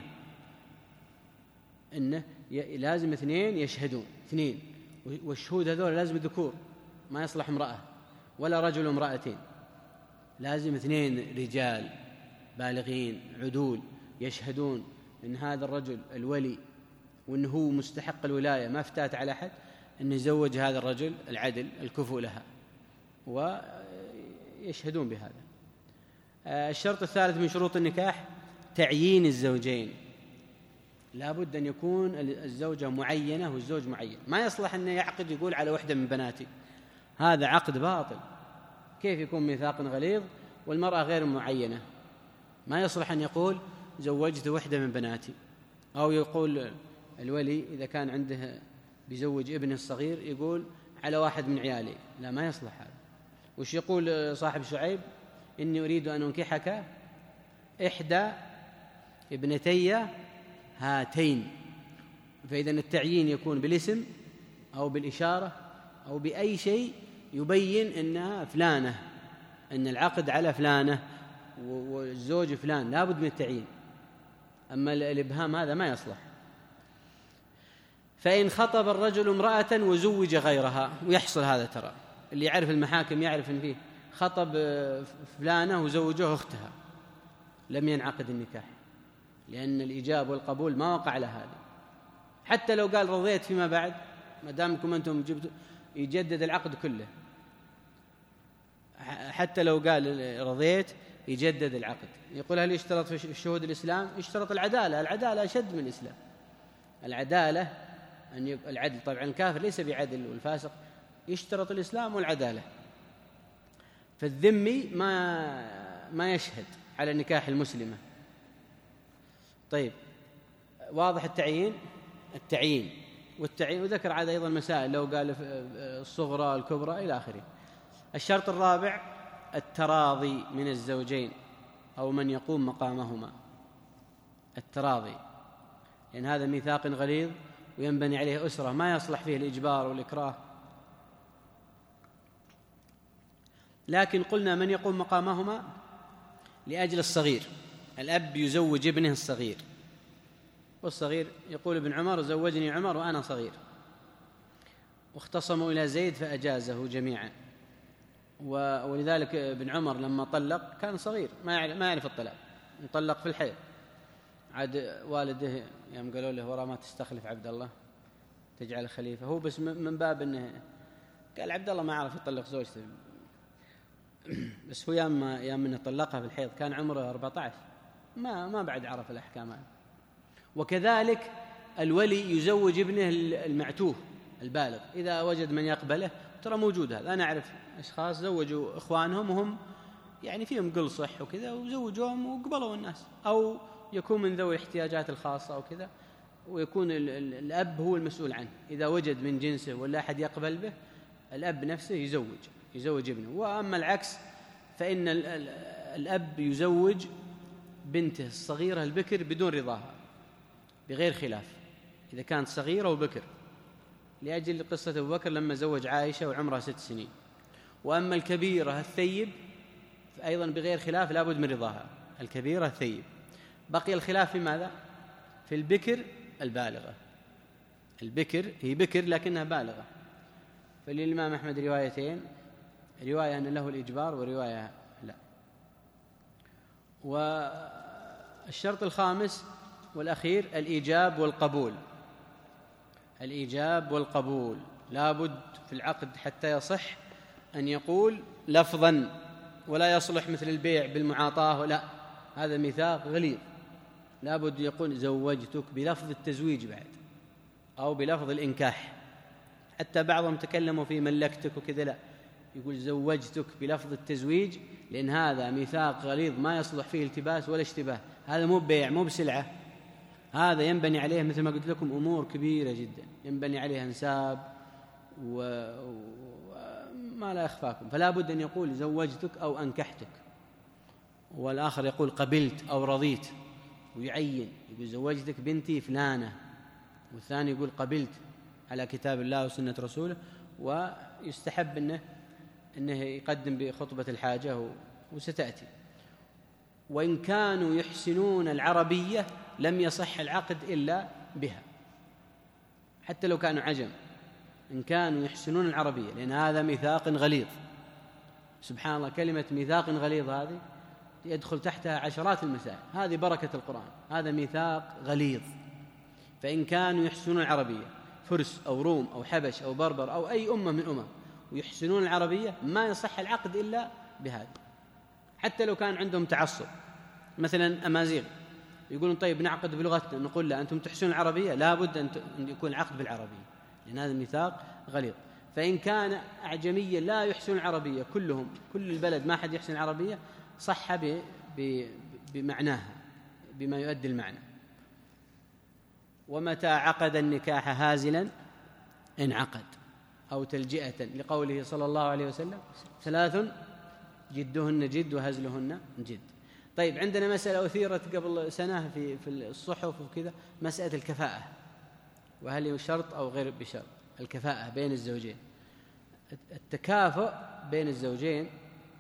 إنه لازم اثنين يشهدون، اثنين، والشهود هذول لازم ذكور، ما يصلح امرأة ولا رجل وامرأتين، لازم اثنين رجال بالغين عدول يشهدون إن هذا الرجل الولي وإنه هو مستحق الولاية، ما افتات على أحد، أن يزوج هذا الرجل العدل الكفء لها، ويشهدون بهذا. الشرط الثالث من شروط النكاح تعيين الزوجين، لا بد أن يكون الزوجة معينة والزوج معين، ما يصلح أن يعقد يقول على وحدة من بناتي، هذا عقد باطل. كيف يكون ميثاق غليظ والمرأة غير معينة؟ ما يصلح أن يقول زوجت وحدة من بناتي، أو يقول الولي إذا كان عنده بيزوج ابنه الصغير يقول على واحد من عيالي، لا، ما يصلح هذا. وش يقول صاحب شعيب؟ إني أريد أن أنكحك إحدى ابنتي هاتين. فإذا التعيين يكون بالاسم أو بالإشارة أو بأي شيء يبين أنها فلانة، أن العقد على فلانة والزوج فلان، لا بد من التعيين. أما الإبهام هذا ما يصلح. فإن خطب الرجل امرأة وزوج غيرها، ويحصل هذا، ترى اللي يعرف المحاكم يعرف أن فيه خطب فلانة وزوجه أختها، لم ينعقد النكاح، لأن الإجابة والقبول ما وقع على هذا. حتى لو قال رضيت فيما بعد، ما دامكم أنتم جبتوا، يجدد العقد كله. حتى لو قال رضيت يجدد العقد. يقول هل يشترط في الشهود الإسلام؟ يشترط العدالة، العدالة أشد من الإسلام. العدالة أن يب... العدل، طبعا الكافر ليس بعدل والفاسق، يشترط الإسلام والعدالة. فالذمي ما ما يشهد على نكاح المسلمة. طيب، واضح التعيين التعيين والتعيين وذكر عاد أيضا مسائل، لو قال الصغرى الكبرى إلى آخره. الشرط الرابع التراضي من الزوجين أو من يقوم مقامهما، التراضي، لأن هذا ميثاق غليظ وينبني عليه أسرة، ما يصلح فيه الإجبار والإكراه. لكن قلنا من يقوم مقامهما لأجل الصغير، الأب يزوج ابنه الصغير، والصغير يقول ابن عمر زوجني عمر وأنا صغير، واختصموا إلى زيد فأجازه جميعا. ولذلك ابن عمر لما طلق كان صغير، ما يعرف الطلاق، مطلق في الحيض. عاد والده يوم قالوا له ورا ما تستخلف عبد الله، تجعل خليفة، هو بس من باب أنه قال عبد الله ما عرف يطلق زوجته، بس هو يام يام أنه طلقها في الحيض كان عمره أربعة عشر، ما ما بعد عرف الأحكام هذه. وكذلك الولي يزوج ابنه المعتوه البالغ إذا وجد من يقبله، ترى موجود هذا. أنا أعرف أشخاص زوجوا إخوانهم وهم يعني فيهم قل صح وكذا وزوجوهم وقبلوا الناس، أو يكون من ذوي الاحتياجات الخاصة وكذا، ويكون الأب هو المسؤول عنه. إذا وجد من جنسه ولا أحد يقبل به الأب نفسه يزوج يزوج ابنه. وأما العكس فإن الأب يزوج بنته الصغيرة البكر بدون رضاها بغير خلاف إذا كانت صغيرة وبكر، لأجل قصة أبو بكر لما زوج عائشة وعمرها ست سنين. وأما الكبيرة الثيب أيضا بغير خلاف لابد من رضاها، الكبيرة الثيب. بقي الخلاف في ماذا؟ في البكر البالغة. البكر هي بكر لكنها بالغة، فللإمام أحمد روايتين، رواية أن له الإجبار ورواية لا. والشرط الخامس والأخير الإيجاب والقبول. الإيجاب والقبول لابد في العقد حتى يصح أن يقول لفظا، ولا يصلح مثل البيع بالمعاطاة، لا، هذا ميثاق غليظ. لابد يقول زوجتك بلفظ التزويج بعد، أو بلفظ الإنكاح. حتى بعضهم تكلموا في ملكتك وكذا، لا، يقول زوجتك بلفظ التزويج، لأن هذا ميثاق غليظ ما يصلح فيه التباس ولا اشتباه. هذا مو بيع مو بسلعة، هذا ينبني عليه مثل ما قلت لكم أمور كبيرة جدا، ينبني عليها انساب وما لا يخفاكم. فلا بد أن يقول زوجتك أو أنكحتك، والآخر يقول قبلت أو رضيت ويعين، يقول زوجتك بنتي فلانة، والثاني يقول قبلت على كتاب الله وسنة رسوله. ويستحب أنه, إنه يقدم بخطبة الحاجة وستأتي. وإن كانوا يحسنون العربية لم يصح العقد إلا بها، حتى لو كانوا عجم، إن كانوا يحسنون العربية، لأن هذا ميثاق غليظ. سبحان الله، كلمة ميثاق غليظ هذه يدخل تحتها عشرات المسائل، هذه بركة القرآن. هذا ميثاق غليظ. فإن كانوا يحسنون العربية، فرس أو روم أو حبش أو بربر أو أي أمة من أمم ويحسنون العربية، ما يصح العقد إلا بهذا، حتى لو كان عندهم تعصب. مثلا أمازيغ يقولون طيب نعقد بلغتنا، نقول لا، أنتم تحسنون العربية، لا بد أن يكون العقد بالعربية، لأن هذا ميثاق غليظ. فإن كان أعجميا لا يحسن العربية كلهم، كل البلد ما حد يحسن العربية، صح بمعناها، بما يؤدي المعنى. ومتى عقد النكاح هازلا انعقد، أو تلجئة، لقوله صلى الله عليه وسلم ثلاث جدهن جد وهزلهن جد. طيب، عندنا مسألة أثيرت قبل سنة في في الصحف وكذا، مسألة الكفاءة، وهل هي شرط أو غير بشرط. الكفاءة بين الزوجين، التكافؤ بين الزوجين،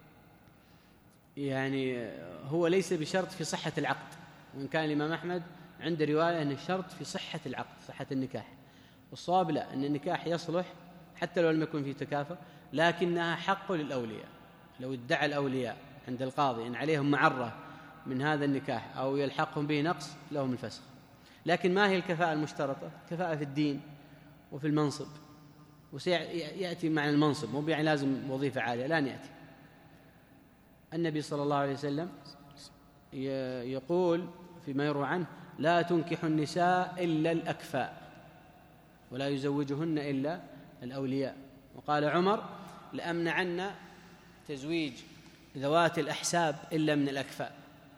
يعني هو ليس بشرط في صحة العقد، وإن كان الإمام أحمد عنده رواية أن الشرط في صحة العقد، صحة النكاح. والصواب لا، أن النكاح يصلح حتى لو لم يكن فيه تكافؤ، لكنها حق للأولياء. لو ادعى الأولياء عند القاضي أن عليهم معرة من هذا النكاح أو يلحقهم به نقص، لهم الفسخ. لكن ما هي الكفاءة المشترطة؟ كفاءة في الدين وفي المنصب، وسيأتي معنى المنصب، مو يعني لازم وظيفة عالية، لا يأتي. النبي صلى الله عليه وسلم يقول فيما يروى عنه: لا تنكح النساء إلا الأكفاء، ولا يزوجهن إلا الأولياء. وقال عمر: لأمنعن تزويج ذوات الأحساب إلا من الأكفاء.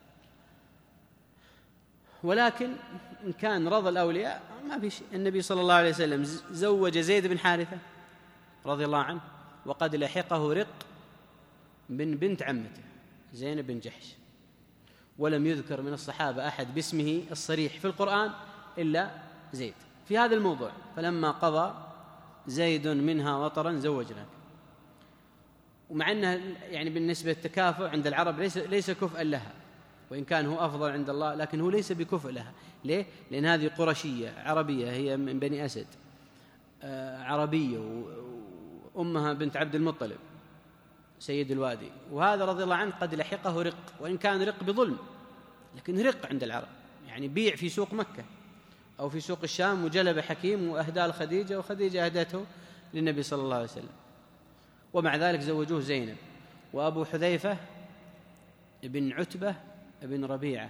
ولكن إن كان رضى الأولياء ما في شيء. النبي صلى الله عليه وسلم زوج زيد بن حارثة رضي الله عنه، وقد لحقه رق من بنت عمته زينب بن جحش، ولم يذكر من الصحابة أحد باسمه الصريح في القرآن إلا زيد في هذا الموضوع. فلما قضى زيد منها وطرا زوجناك. ومع أنها يعني بالنسبة للتكافؤ عند العرب ليس ليس كفءا لها، وإن كان هو أفضل عند الله، لكن هو ليس بكفء لها. ليه؟ لأن هذه قرشية عربية، هي من بني أسد، آه عربية، وأمها بنت عبد المطلب سيد الوادي. وهذا رضي الله عنه قد لحقه رق، وإن كان رق بظلم، لكن رق عند العرب، يعني بيع في سوق مكة أو في سوق الشام وجلب حكيم وأهداه لخديجة وخديجة أهدته للنبي صلى الله عليه وسلم، ومع ذلك زوجوه زينب. وأبو حذيفة ابن عتبة ابن ربيعة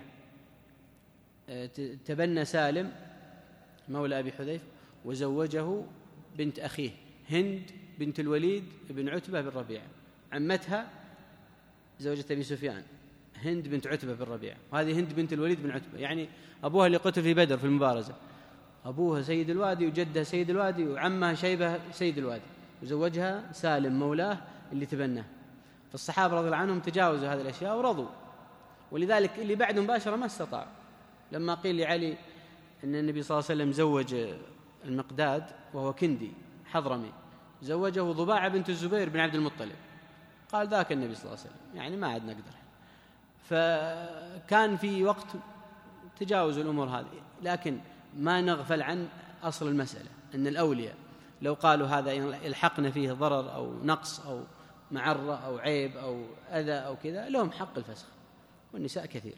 تبنى سالم مولى أبي حذيفة وزوجه بنت أخيه هند بنت الوليد بن عتبة بن ربيعة، عمتها زوجة أبي سفيان هند بنت عتبة بن ربيعة، وهذه هند بنت الوليد بن عتبة، يعني أبوها اللي قتل في بدر في المبارزة، أبوها سيد الوادي وجدها سيد الوادي وعمها شيبة سيد الوادي، وزوجها سالم مولاه اللي تبناه. فالصحابة رضي الله عنهم تجاوزوا هذه الأشياء ورضوا، ولذلك اللي بعده مباشرة ما استطاع. لما قيل لعلي أن النبي صلى الله عليه وسلم زوج المقداد وهو كندي حضرمي، زوجه ضباعة بنت الزبير بن عبد المطلب، قال ذاك النبي صلى الله عليه وسلم، يعني ما عاد نقدر. فكان في وقت تجاوزوا الأمور هذه، لكن ما نغفل عن أصل المسألة أن الأولياء لو قالوا هذا يلحقنا فيه ضرر أو نقص أو معرة أو عيب أو أذى أو كذا لهم حق الفسخ، والنساء كثير.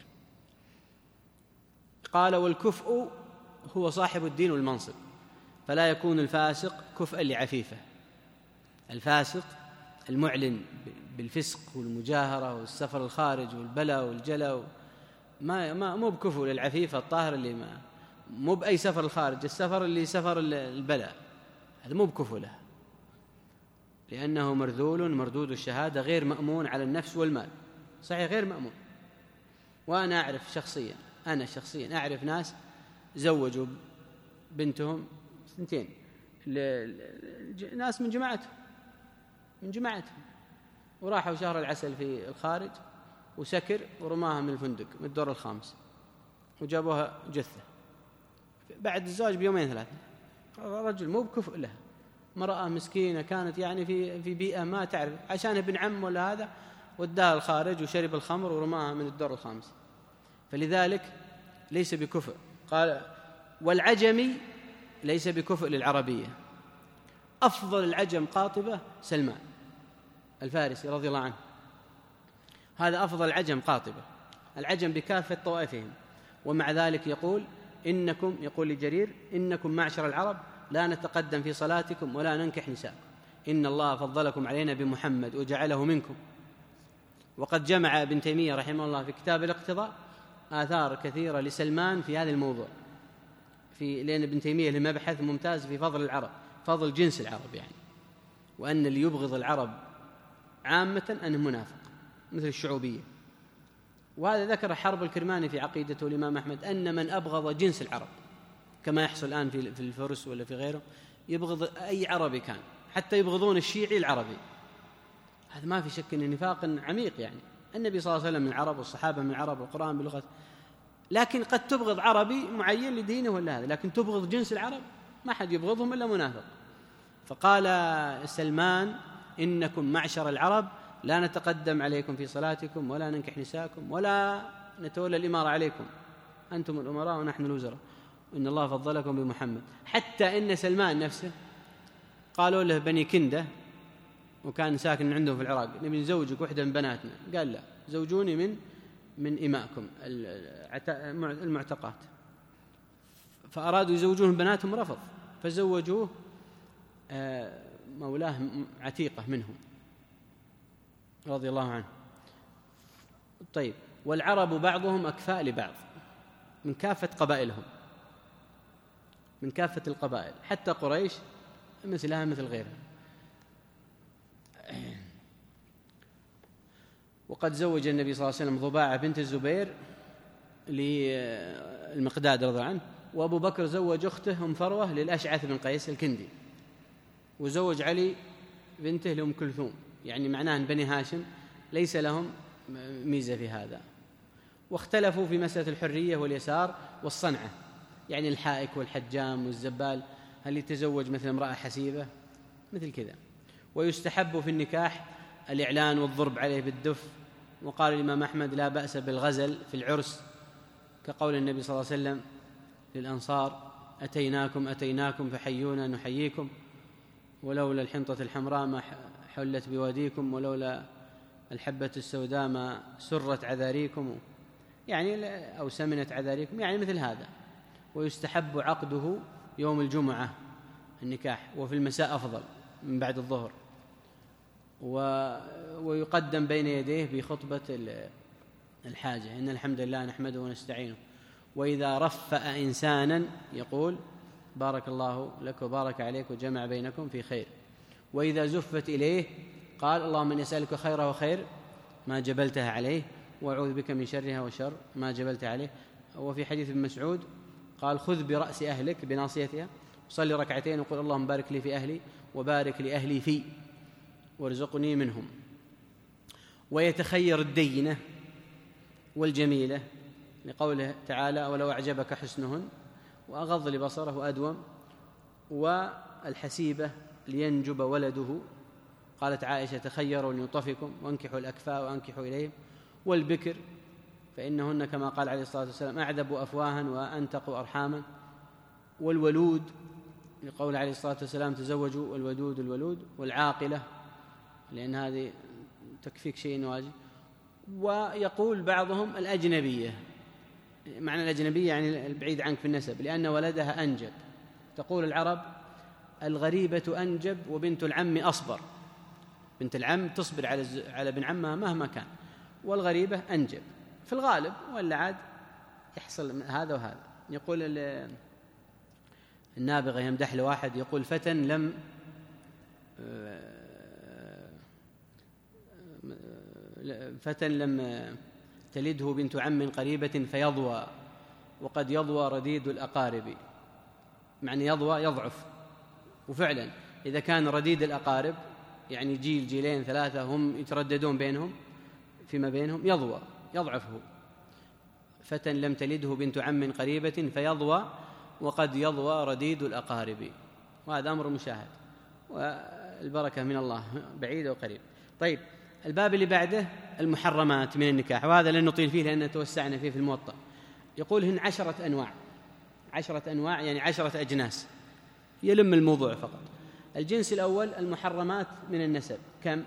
قال والكفء هو صاحب الدين والمنصب، فلا يكون الفاسق كفءا لعفيفة. الفاسق المعلن بالفسق والمجاهرة والسفر الخارج والبلاء والجلاء ما ما مو بكفء للعفيفة الطاهر اللي ما مو بأي سفر الخارج، السفر اللي سفر البلاء هذا مو بكفء له، لأنه مرذول مردود الشهادة غير مأمون على النفس والمال، صحيح غير مأمون. وأنا أعرف شخصيا أنا شخصيا أعرف ناس زوجوا بنتهم سنتين ناس من جماعتهم من جماعتهم وراحوا شهر العسل في الخارج وسكر ورماها من الفندق من الدور الخامس وجابوها جثة بعد الزواج بيومين ثلاثة. رجل مو بكفء لها، مرأة مسكينة كانت يعني في في بيئة ما تعرف، عشان ابن عم ولا هذا وداها الخارج وشرب الخمر ورماها من الدور الخامس، فلذلك ليس بكفء. قال والعجمي ليس بكفء للعربية. أفضل العجم قاطبة سلمان الفارسي رضي الله عنه، هذا أفضل العجم قاطبة، العجم بكافة طوائفهم، ومع ذلك يقول إنكم يقول لجرير إنكم معشر العرب لا نتقدم في صلاتكم ولا ننكح نساءكم، إن الله فضلكم علينا بمحمد وجعله منكم. وقد جمع ابن تيمية رحمه الله في كتاب الاقتضاء آثار كثيرة لسلمان في هذا الموضوع، في لأن ابن تيمية له مبحث ممتاز في فضل العرب، فضل جنس العرب يعني، وأن اللي يبغض العرب عامة أنه منافق مثل الشعوبية. وهذا ذكر حرب الكرماني في عقيدته الإمام أحمد أن من أبغض جنس العرب كما يحصل الآن في الفرس ولا في غيره، يبغض أي عربي كان، حتى يبغضون الشيعي العربي، هذا ما في شك أنه نفاق عميق. يعني النبي صلى الله عليه وسلم من العرب والصحابة من العرب والقرآن بلغة، لكن قد تبغض عربي معين لدينه ولا هذا، لكن تبغض جنس العرب ما حد يبغضهم إلا منافق. فقال سلمان إنكم معشر العرب لا نتقدم عليكم في صلاتكم ولا ننكح نساءكم ولا نتولى الإمارة عليكم، أنتم الأمراء ونحن الوزراء، إن الله فضلكم بمحمد. حتى إن سلمان نفسه قالوا له بني كندة وكان ساكن عندهم في العراق نبي نزوجك واحدة من بناتنا، قال لا زوجوني من من إمائكم المعتقات، فأرادوا يزوجون بناتهم رفض، فزوجوه مولاه عتيقة منهم رضي الله عنه. طيب والعرب بعضهم أكفاء لبعض من كافة قبائلهم، من كافة القبائل، حتى قريش مثلها مثل غيرها. وقد زوج النبي صلى الله عليه وسلم ضباعة بنت الزبير للمقداد رضي الله عنه، وأبو بكر زوج أخته أم فروة للأشعث بن قيس الكندي، وزوج علي بنته لأم كلثوم، يعني معناه أن بني هاشم ليس لهم ميزة في هذا. واختلفوا في مسألة الحرية واليسار والصنعة، يعني الحائك والحجام والزبال هل يتزوج مثل امرأة حسيبة مثل كذا. ويستحب في النكاح الإعلان والضرب عليه بالدف، وقال الإمام أحمد لا بأس بالغزل في العرس، كقول النبي صلى الله عليه وسلم للأنصار أتيناكم أتيناكم فحيونا نحييكم، ولولا الحنطة الحمراء ما حلت بواديكم، ولولا الحبة السوداء ما سرت عذاريكم، يعني أو سمنت عذاريكم، يعني مثل هذا. ويستحب عقده يوم الجمعة النكاح، وفي المساء أفضل من بعد الظهر، ويقدم بين يديه بخطبة الحاجة: إن الحمد لله نحمده ونستعينه. وإذا رفأ إنسانا يقول: بارك الله لك وبارك عليك وجمع بينكم في خير. وإذا زفت إليه قال: اللهم إني أسألك خيرها وخير ما جبلتها عليه، وأعوذ بك من شرها وشر ما جبلت عليه. وفي حديث ابن مسعود قال: خذ برأس أهلك بناصيتها، صلي ركعتين وقل: اللهم بارك لي في أهلي وبارك لأهلي في وارزقني منهم. ويتخير الدينة والجميلة لقوله تعالى: ولو أعجبك حسنهن وأغض لبصره وأدوم. والحسيبة لينجب ولده، قالت عائشة: تخيروا لنطفكم وانكحوا الأكفاء وانكحوا إليهم. والبكر فإنهن كما قال عليه الصلاة والسلام: أعذب أفواها وأنتق أرحاما. والولود لقول عليه الصلاة والسلام: تزوجوا الودود الولود. والعاقلة لأن هذه تكفيك شيء واجب. ويقول بعضهم الأجنبية، معنى الأجنبية يعني البعيد عنك في النسب، لأن ولدها أنجب. تقول العرب: الغريبة أنجب وبنت العم أصبر. بنت العم تصبر على على ابن عمها مهما كان، والغريبة أنجب في الغالب، ولا عاد يحصل هذا وهذا. يقول النابغة يمدح لواحد يقول: فتى لم فتى لم تلده بنت عم قريبة فيضوى، وقد يضوى رديد الأقارب. معنى يضوى يضعف، وفعلا إذا كان رديد الأقارب يعني جيل جيلين ثلاثة هم يترددون بينهم فيما بينهم يضوى يضعفه. فتى لم تلده بنت عم قريبة فيضوى، وقد يضوى رديد الأقارب. وهذا أمر مشاهد، والبركة من الله بعيد وقريب. طيب، الباب اللي بعده المحرمات من النكاح، وهذا لن نطيل فيه لأن توسعنا فيه في الموطأ. يقول: هن عشرة أنواع، عشرة أنواع يعني عشرة أجناس، يلم الموضوع فقط. الجنس الأول المحرمات من النسب. كم؟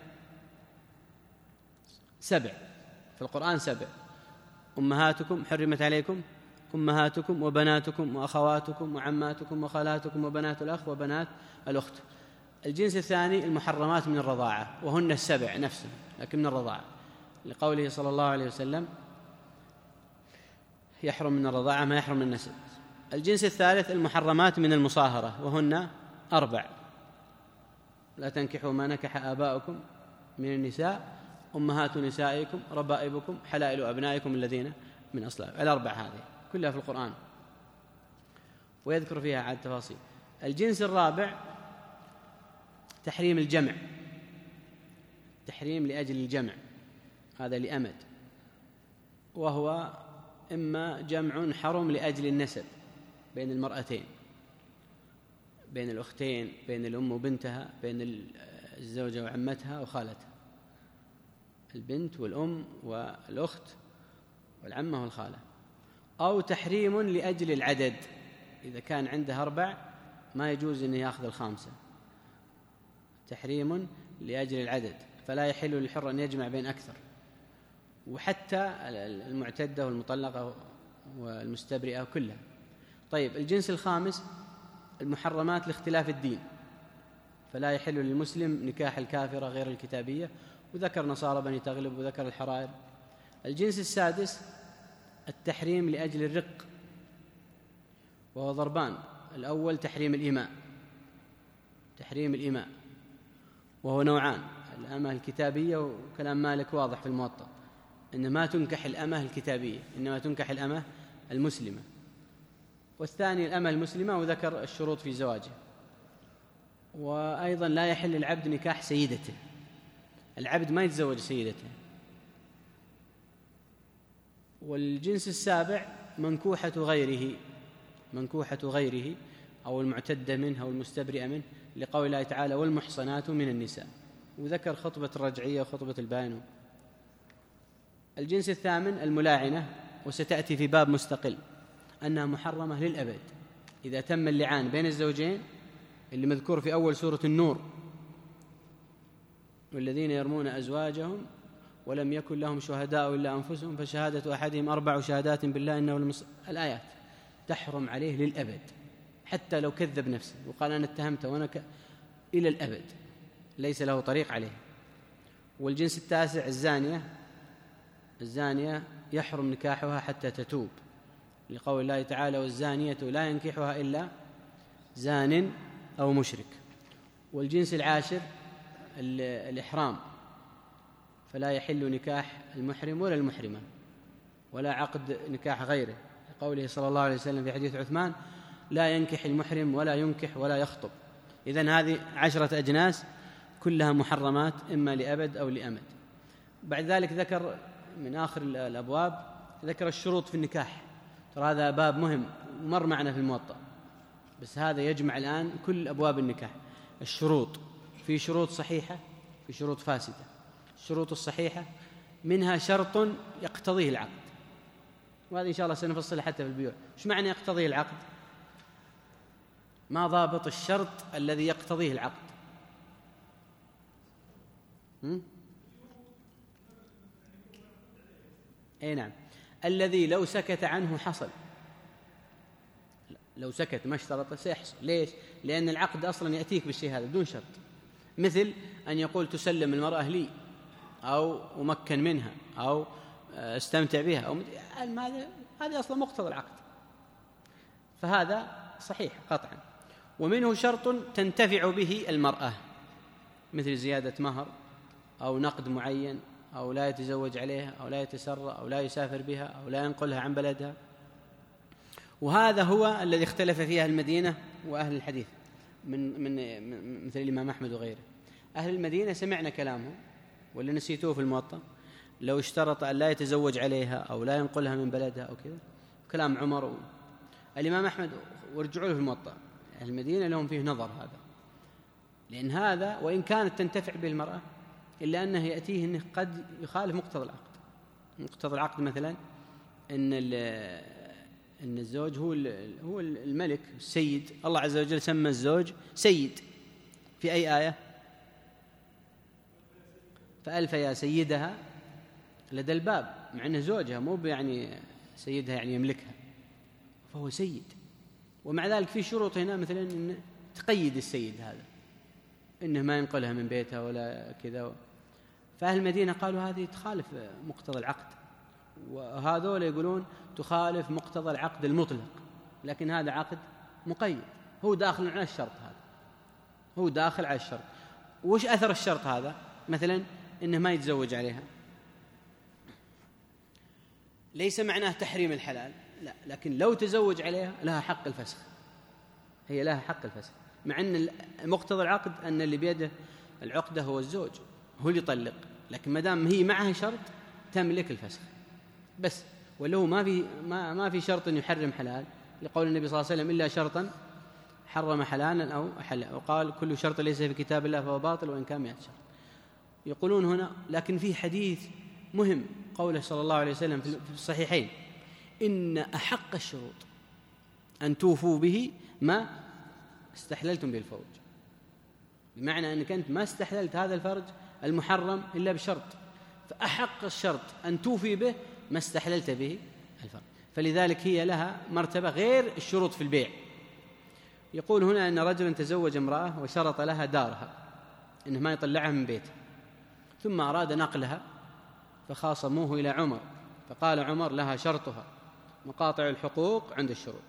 سبع في القرآن، سبع: أمهاتكم حرمت عليكم أمهاتكم وبناتكم وأخواتكم وعماتكم وخالاتكم وبنات الأخ وبنات الأخت. الجنس الثاني المحرمات من الرضاعة، وهن السبع نفسهم لكن من الرضاعة، لقوله صلى الله عليه وسلم: يحرم من الرضاعة ما يحرم من النسب. الجنس الثالث المحرمات من المصاهرة، وهن أربع: لا تنكحوا ما نكح آباؤكم من النساء، أمهات نسائكم، ربائبكم، حلائل أبنائكم الذين من أصلاب. الأربع هذه كلها في القرآن، ويذكر فيها عاد تفاصيل. الجنس الرابع تحريم الجمع، تحريم لأجل الجمع، هذا لأمد، وهو إما جمع حرم لأجل النسب بين المرأتين، بين الأختين، بين الأم وبنتها، بين الزوجة وعمتها وخالتها، البنت والأم والأخت والعمة والخالة. أو تحريم لأجل العدد، إذا كان عنده أربع ما يجوز أن يأخذ الخامسة، تحريم لأجل العدد، فلا يحل للحر أن يجمع بين أكثر، وحتى المعتدة والمطلقة والمستبرئة كلها. طيب، الجنس الخامس المحرمات لاختلاف الدين، فلا يحل للمسلم نكاح الكافرة غير الكتابية، وذكر نصارى بني تغلب وذكر الحرائر. الجنس السادس التحريم لأجل الرق، وهو ضربان: الأول تحريم الإماء، تحريم الإماء وهو نوعان: الأمة الكتابية، وكلام مالك واضح في الموطأ إن ما تنكح الأمة الكتابية، إنما تنكح الأمة المسلمة. والثاني الأمة المسلمة، وذكر الشروط في زواجه. وأيضا لا يحل العبد نكاح سيدته، العبد ما يتزوج سيدته. والجنس السابع منكوحة غيره، منكوحة غيره أو المعتدة منه أو المستبرئة منه، لقول الله تعالى: والمحصنات من النساء، وذكر خطبة الرجعية وخطبة البائن. الجنس الثامن الملاعنة، وستأتي في باب مستقل أنها محرمة للأبد إذا تم اللعان بين الزوجين، اللي مذكور في أول سورة النور: والذين يرمون أزواجهم ولم يكن لهم شهداء إلا أنفسهم فشهادة أحدهم أربع شهادات بالله إنه لمص... الآيات. تحرم عليه للأبد، حتى لو كذب نفسه وقال أنا اتهمته وأنا ك... إلى الأبد ليس له طريق عليه. والجنس التاسع الزانية، الزانية يحرم نكاحها حتى تتوب، لقول الله تعالى والزانية لا ينكحها إلا زان أو مشرك. والجنس العاشر الإحرام، فلا يحل نكاح المحرم ولا المحرمة ولا عقد نكاح غيره، لقوله صلى الله عليه وسلم في حديث عثمان لا ينكح المحرم ولا ينكح ولا يخطب. إذن هذه عشرة أجناس كلها محرمات إما لأبد أو لأمد. بعد ذلك ذكر من آخر الأبواب ذكر الشروط في النكاح. ترى هذا باب مهم مر معنا في الموطأ، بس هذا يجمع الآن كل أبواب النكاح. الشروط، في شروط صحيحة في شروط فاسدة. الشروط الصحيحة منها شرط يقتضيه العقد، وهذا إن شاء الله سنفصلها حتى في البيوع. إيش معنى يقتضيه العقد؟ ما ضابط الشرط الذي يقتضيه العقد؟ هم؟ أي نعم، الذي لو سكت عنه حصل. لو سكت ما اشترط سيحصل. ليش؟ لأن العقد أصلا يأتيك بالشيء هذا بدون شرط، مثل أن يقول تسلم المرأة لي أو أمكن منها أو استمتع بها أو هذا هذا أصلا مقتضى العقد، فهذا صحيح قطعا. ومنه شرط تنتفع به المرأة، مثل زيادة مهر أو نقد معين أو لا يتزوج عليها أو لا يتسرى أو لا يسافر بها أو لا ينقلها عن بلدها. وهذا هو الذي اختلف فيه أهل المدينة وأهل الحديث من, من مثل الإمام أحمد وغيره. أهل المدينة سمعنا كلامه واللي نسيتوه في الموطأ، لو اشترط أن لا يتزوج عليها أو لا ينقلها من بلدها أو كذا، كلام عمر و... الإمام أحمد ورجعوا له في الموطأ. أهل المدينة لهم فيه نظر هذا، لأن هذا وإن كانت تنتفع به المرأة إلا أنه يأتيه أنه قد يخالف مقتضى العقد. مقتضى العقد مثلا أن أن الزوج هو هو الملك السيد. الله عز وجل سمى الزوج سيد في أي آية؟ فألف يا سيدها لدى الباب، مع أنه زوجها مو يعني سيدها يعني يملكها، فهو سيد. ومع ذلك في شروط هنا مثلا أن تقيد السيد هذا إنه ما ينقلها من بيتها ولا كذا. فأهل المدينة قالوا هذه تخالف مقتضى العقد، وهذول يقولون تخالف مقتضى العقد المطلق، لكن هذا عقد مقيد، هو داخل على الشرط، هذا هو داخل على الشرط. وش أثر الشرط هذا؟ مثلا إنه ما يتزوج عليها، ليس معناه تحريم الحلال، لا، لكن لو تزوج عليها لها حق الفسخ، هي لها حق الفسخ، مع أن مقتضى العقد أن اللي بيده العقدة هو الزوج، هو اللي يطلق، لكن ما دام هي معها شرط تملك الفسخ بس. ولو ما في ما, ما في شرط يحرم حلال، لقول النبي صلى الله عليه وسلم إلا شرطا حرم حلالا أو أحل، وقال كل شرط ليس في كتاب الله فهو باطل وإن كان مئة شرط. يقولون هنا لكن في حديث مهم، قوله صلى الله عليه وسلم في الصحيحين إن أحق الشروط أن توفوا به ما استحللتم به الفرج، بمعنى أنك أنت ما استحللت هذا الفرج المحرم إلا بشرط، فأحق الشرط أن توفي به ما استحللت به الفرج. فلذلك هي لها مرتبة غير الشروط في البيع. يقول هنا أن رجلا تزوج امرأة وشرط لها دارها إنه ما يطلعها من بيته، ثم أراد نقلها فخاصموه إلى عمر، فقال عمر لها شرطها مقاطع الحقوق عند الشروط.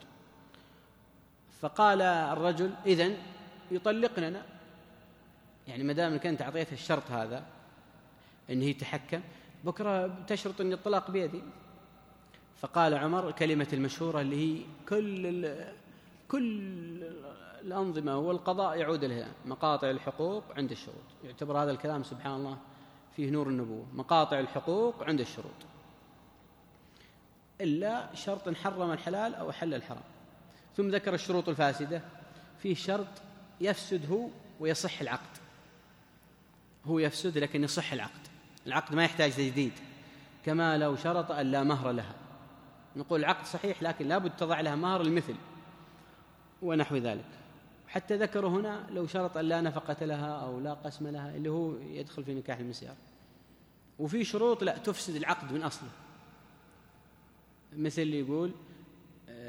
فقال الرجل إذن يطلق لنا، يعني ما دام كنت أعطيتها الشرط هذا إن هي تحكم، بكرة تشرط أن الطلاق بيدي. فقال عمر كلمة المشهورة اللي هي كل كل الأنظمة والقضاء يعود لها، مقاطع الحقوق عند الشروط. يعتبر هذا الكلام سبحان الله فيه نور النبوة، مقاطع الحقوق عند الشروط، إلا شرط حرم الحلال أو حل الحرام. ثم ذكر الشروط الفاسدة، فيه شرط يفسد هو ويصح العقد، هو يفسد لكن يصح العقد، العقد ما يحتاج تجديد، كما لو شرط أن لا مهر لها، نقول العقد صحيح لكن لابد تضع لها مهر المثل ونحو ذلك. حتى ذكروا هنا لو شرط أن لا نفقة لها أو لا قسم لها، اللي هو يدخل في نكاح المسيار. وفي شروط لا تفسد العقد من أصله، مثل اللي يقول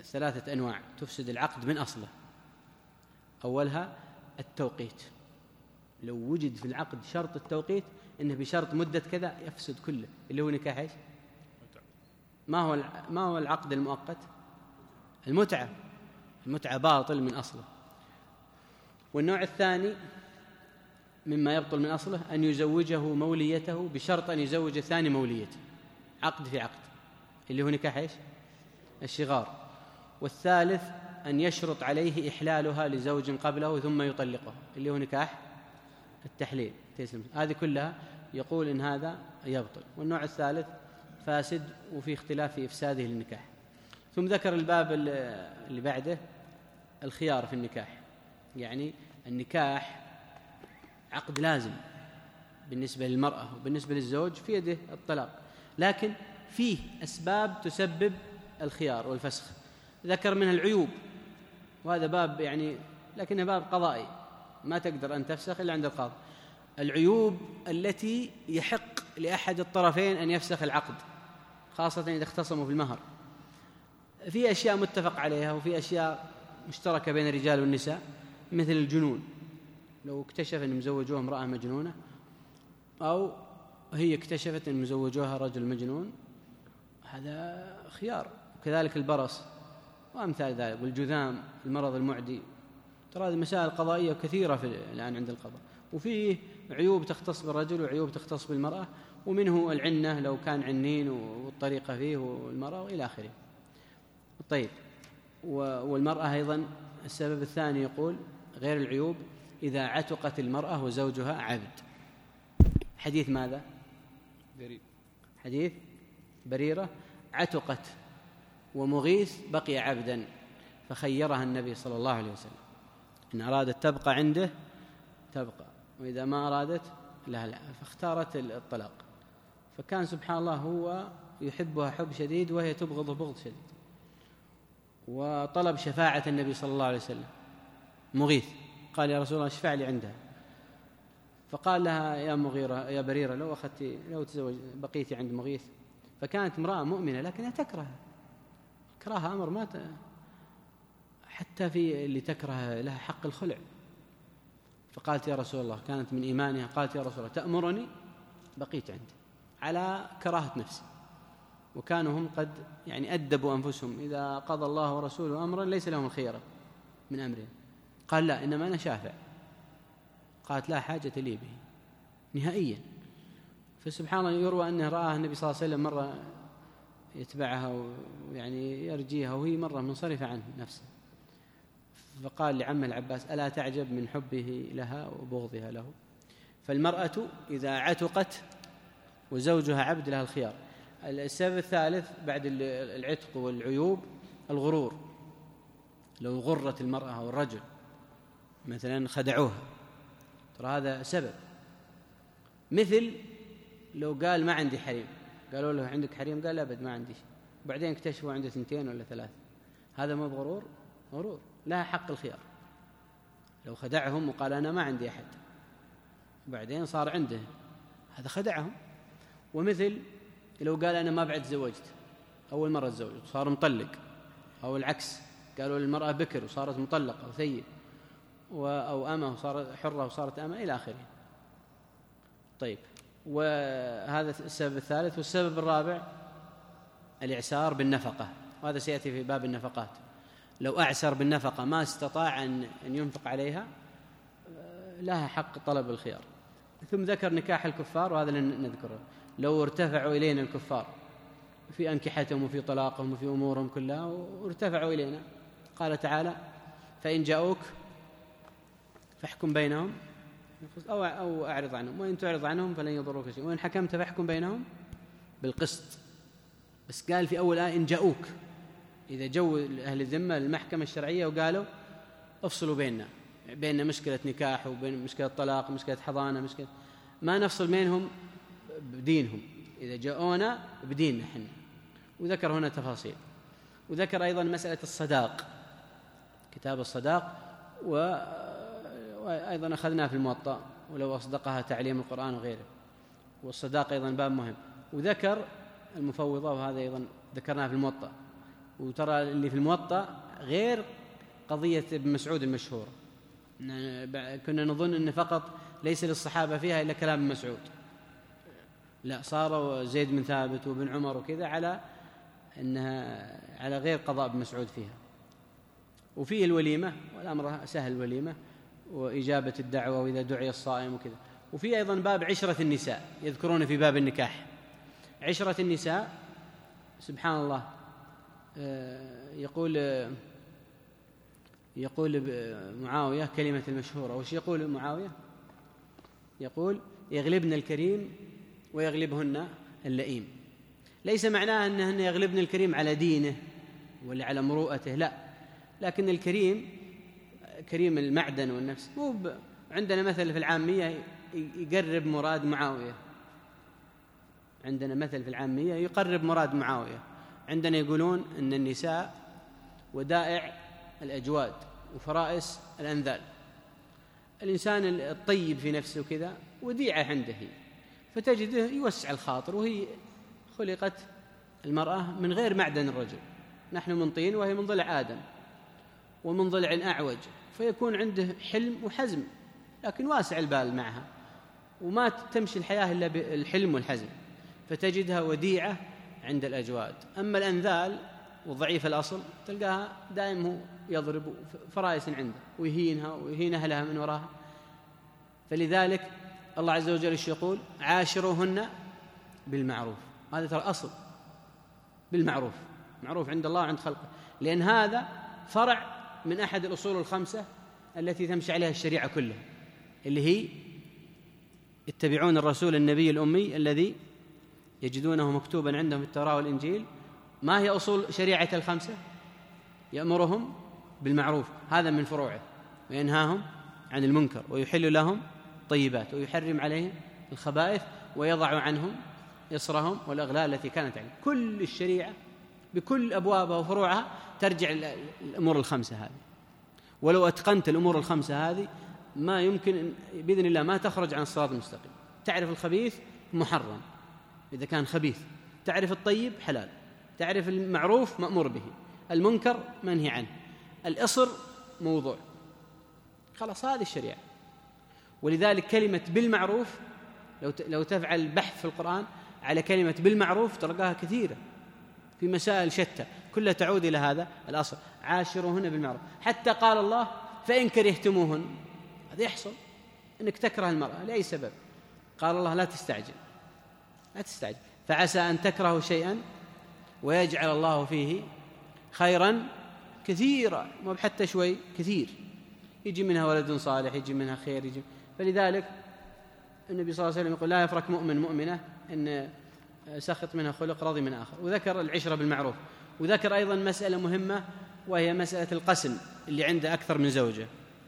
ثلاثة أنواع تفسد العقد من أصله. أولها التوقيت، لو وجد في العقد شرط التوقيت إنه بشرط مدة كذا يفسد كله، اللي هو نكاح إيش؟ ما هو ما هو العقد المؤقت؟ المتعة. المتعة باطل من أصله. والنوع الثاني مما يبطل من أصله أن يزوجه موليته بشرط أن يزوج الثاني موليته، عقد في عقد، اللي هو نكاح إيش؟ الشغار. والثالث أن يشرط عليه إحلالها لزوج قبله ثم يطلقه، اللي هو نكاح التحليل. هذه كلها يقول إن هذا يبطل. والنوع الثالث فاسد وفي اختلاف في إفساده للنكاح. ثم ذكر الباب اللي بعده الخيار في النكاح، يعني النكاح عقد لازم بالنسبة للمرأة وبالنسبة للزوج في يده الطلاق، لكن فيه أسباب تسبب الخيار والفسخ، ذكر منها العيوب، وهذا باب يعني لكنه باب قضائي، ما تقدر أن تفسخ إلا عند القاضي. العيوب التي يحق لأحد الطرفين أن يفسخ العقد، خاصة إذا اختصموا في المهر. في أشياء متفق عليها وفي أشياء مشتركة بين الرجال والنساء، مثل الجنون، لو اكتشف أن مزوجوها امرأة مجنونة، أو هي اكتشفت أن مزوجوها رجل مجنون، هذا خيار. وكذلك البرص وأمثال ذلك، والجذام، المرض المعدي. ترى هذه مسائل قضائية كثيرة في الآن عند القضاء، وفيه عيوب تختص بالرجل وعيوب تختص بالمرأة، ومنه العنة لو كان عنين والطريقة فيه والمرأة وإلى آخره. طيب، والمرأة أيضا السبب الثاني يقول غير العيوب إذا عتقت المرأة وزوجها عبد. حديث ماذا؟ حديث بريرة، عتقت ومغيث بقي عبدا فخيرها النبي صلى الله عليه وسلم، إن أرادت تبقى عنده تبقى، وإذا ما أرادت لا لا، فاختارت الطلاق. فكان سبحان الله هو يحبها حب شديد وهي تبغضه بغض شديد، وطلب شفاعة النبي صلى الله عليه وسلم مغيث، قال يا رسول الله اشفع لي عندها. فقال لها يا مغيرة يا بريرة لو أخذت لو تزوج بقيتي عند مغيث. فكانت امرأة مؤمنة لكنها تكره كراهة أمر ما ت... حتى في اللي تكره لها حق الخلع. فقالت يا رسول الله، كانت من إيمانها، قالت يا رسول الله تأمرني؟ بقيت عنده على كراهة نفسي. وكانوا هم قد يعني أدبوا أنفسهم، إذا قضى الله ورسوله أمرا ليس لهم الخيرة من أمره. قال لا، إنما أنا شافع. قالت لا حاجة لي به نهائيا. فسبحان الله يروى أنه رآه النبي صلى الله عليه وسلم مرة يتبعها ويعني يرجيها وهي مرة منصرفة عنه نفسه، فقال لعمه العباس ألا تعجب من حبه لها وبغضها له. فالمرأة إذا عتقت وزوجها عبد لها الخيار. السبب الثالث بعد العتق والعيوب الغرور، لو غرت المرأة أو الرجل مثلا خدعوها، ترى هذا سبب. مثل لو قال ما عندي حريم، قالوا له عندك حريم؟ قال أبد ما عندي، بعدين اكتشفوا عنده اثنتين ولا ثلاث، هذا ما بغرور؟ غرور، لها حق الخيار. لو خدعهم وقال أنا ما عندي أحد وبعدين صار عنده، هذا خدعهم. ومثل لو قال أنا ما بعد زوجت، أول مرة تزوج وصار مطلق، أو العكس قالوا للمرأة بكر وصارت مطلقة أو ثيب، أو أمة وصارت حرة وصارت أمة إلى آخره. طيب، وهذا السبب الثالث. والسبب الرابع الإعسار بالنفقة، وهذا سيأتي في باب النفقات. لو أعسر بالنفقة ما استطاع أن ينفق عليها لها حق طلب الخيار. ثم ذكر نكاح الكفار، وهذا نذكره. لو ارتفعوا إلينا الكفار في أنكحتهم وفي طلاقهم وفي أمورهم كلها وارتفعوا إلينا، قال تعالى فإن جاءوك فاحكم بينهم أو, أو أعرض عنهم، وإن تعرض عنهم فلن يضروك شيء، وإن حكمت فاحكم بينهم بالقسط. بس قال في أول آية إن جاءوك، إذا جو أهل الذمة المحكمة الشرعية وقالوا افصلوا بيننا بيننا مشكلة نكاح وبين مشكلة طلاق مشكلة حضانة مشكلة، ما نفصل بينهم بدينهم، إذا جاءونا بديننا حنا. وذكر هنا تفاصيل. وذكر أيضا مسألة الصداق، كتاب الصداق، وأيضا أخذناه في الموطأ، ولو أصدقها تعليم القرآن وغيره. والصداق أيضا باب مهم. وذكر المفوضة، وهذا أيضا ذكرناه في الموطأ. وترى اللي في الموطأ غير قضية ابن مسعود المشهورة، كنا نظن أن فقط ليس للصحابة فيها إلا كلام ابن مسعود، لا، صاروا زيد بن ثابت وابن عمر وكذا على أنها على غير قضاء ابن مسعود فيها. وفيه الوليمة، والأمر سهل، الوليمة وإجابة الدعوة وإذا دعي الصائم وكذا. وفي أيضا باب عشرة النساء، يذكرون في باب النكاح عشرة النساء. سبحان الله، يقول يقول معاوية كلمة المشهورة، وش يقول معاوية؟ يقول يغلبن الكريم ويغلبهن اللئيم. ليس معناه أنهن يغلبن الكريم على دينه ولا على مروءته، لا، لكن الكريم كريم المعدن والنفس. مو عندنا مثل في العامية يقرب مراد معاوية، عندنا مثل في العامية يقرب مراد معاوية. عندنا يقولون أن النساء ودائع الأجواد وفرائس الأنذال. الإنسان الطيب في نفسه كذا وديعة عنده، فتجده يوسع الخاطر، وهي خلقت المرأة من غير معدن الرجل، نحن من طين وهي من ضلع آدم ومن ضلع أعوج، فيكون عنده حلم وحزم، لكن واسع البال معها، وما تمشي الحياة إلا بالحلم والحزم، فتجدها وديعة عند الأجواد. أما الأنذال وضعيف الأصل تلقاها دائم هو يضرب فرائس عنده ويهينها ويهين أهلها من وراها. فلذلك الله عز وجل يقول عاشروهن بالمعروف، هذا ترى أصل بالمعروف، معروف عند الله وعند خلقه، لأن هذا فرع من أحد الأصول الخمسة التي تمشي عليها الشريعة كلها، اللي هي يتبعون الرسول النبي الأمي الذي يجدونه مكتوبا عندهم في التوراة والإنجيل. ما هي أصول شريعة الخمسة؟ يأمرهم بالمعروف، هذا من فروعه، وينهاهم عن المنكر، ويحل لهم طيبات، ويحرم عليهم الخبائث، ويضع عنهم إصرهم والأغلال التي كانت عليهم. كل الشريعة بكل أبوابها وفروعها ترجع الأمور الخمسة هذه. ولو أتقنت الأمور الخمسة هذه ما يمكن بإذن الله ما تخرج عن الصراط المستقيم. تعرف الخبيث محرم إذا كان خبيث، تعرف الطيب حلال، تعرف المعروف مأمور به، المنكر منهي عنه، الإصر موضوع، خلاص هذه الشريعة. ولذلك كلمة بالمعروف لو لو تفعل بحث في القرآن على كلمة بالمعروف تلقاها كثيرة في مسائل شتى، كلها تعود إلى هذا الأصل، عاشروهن بالمعروف. حتى قال الله فإن كرهتموهن، هذا يحصل أنك تكره المرأة لأي سبب، قال الله لا تستعجل لا تستعجل فعسى أن تكرهوا شيئا ويجعل الله فيه خيرا كثيرا، مو حتى شوي، كثير، يجي منها ولد صالح، يجي منها خير، يجي. فلذلك النبي صلى الله عليه وسلم يقول لا يفرق مؤمن مؤمنة إن سخط منها خلق رضي من آخر. وذكر العشرة بالمعروف، وذكر أيضا مسألة مهمة وهي مسألة القسم اللي عنده أكثر من زوجة،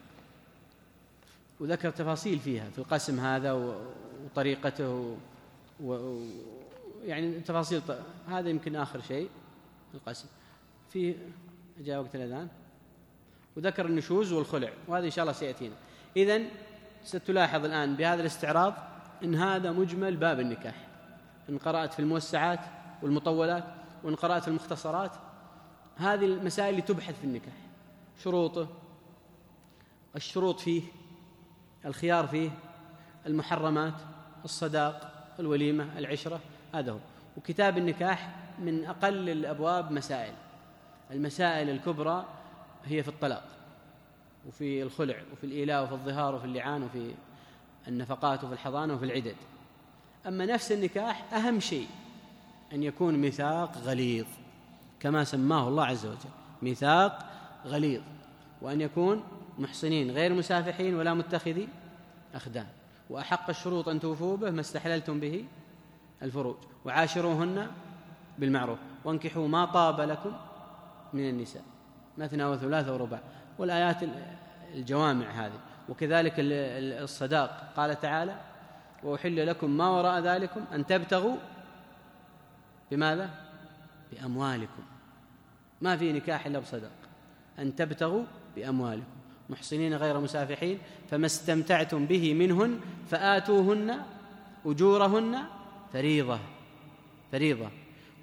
وذكر تفاصيل فيها في القسم هذا وطريقته و... يعني تفاصيل ط... هذا يمكن آخر شيء القسم. في جاء وقت الأذان، وذكر النشوز والخلع، وهذا إن شاء الله سيأتينا. إذن ستلاحظ الآن بهذا الاستعراض إن هذا مجمل باب النكاح، إن قرأت في الموسعات والمطولات وإن قرأت في المختصرات، هذه المسائل اللي تبحث في النكاح، شروطه، الشروط فيه، الخيار فيه، المحرمات، الصداق، الوليمة، العشرة، هذا هو. وكتاب النكاح من أقل الأبواب مسائل، المسائل الكبرى هي في الطلاق وفي الخلع وفي الإيلاء وفي الظهار وفي اللعان وفي النفقات وفي الحضانة وفي العدد. أما نفس النكاح أهم شيء أن يكون ميثاق غليظ كما سماه الله عز وجل، ميثاق غليظ، وأن يكون محصنين غير مسافحين ولا متخذي أخدان، وأحق الشروط أن توفوا به ما استحللتم به الفروج، وعاشروهن بالمعروف، وانكحوا ما طاب لكم من النساء مثنى وثلاث ورباع، والآيات الجوامع هذه. وكذلك الصداق قال تعالى وأحل لكم ما وراء ذلكم أن تبتغوا بماذا؟ بأموالكم. ما في نكاح إلا بصداق، أن تبتغوا بأموالكم محصنين غير مسافحين، فما استمتعتم به منهن فآتوهن أجورهن فريضة فريضة.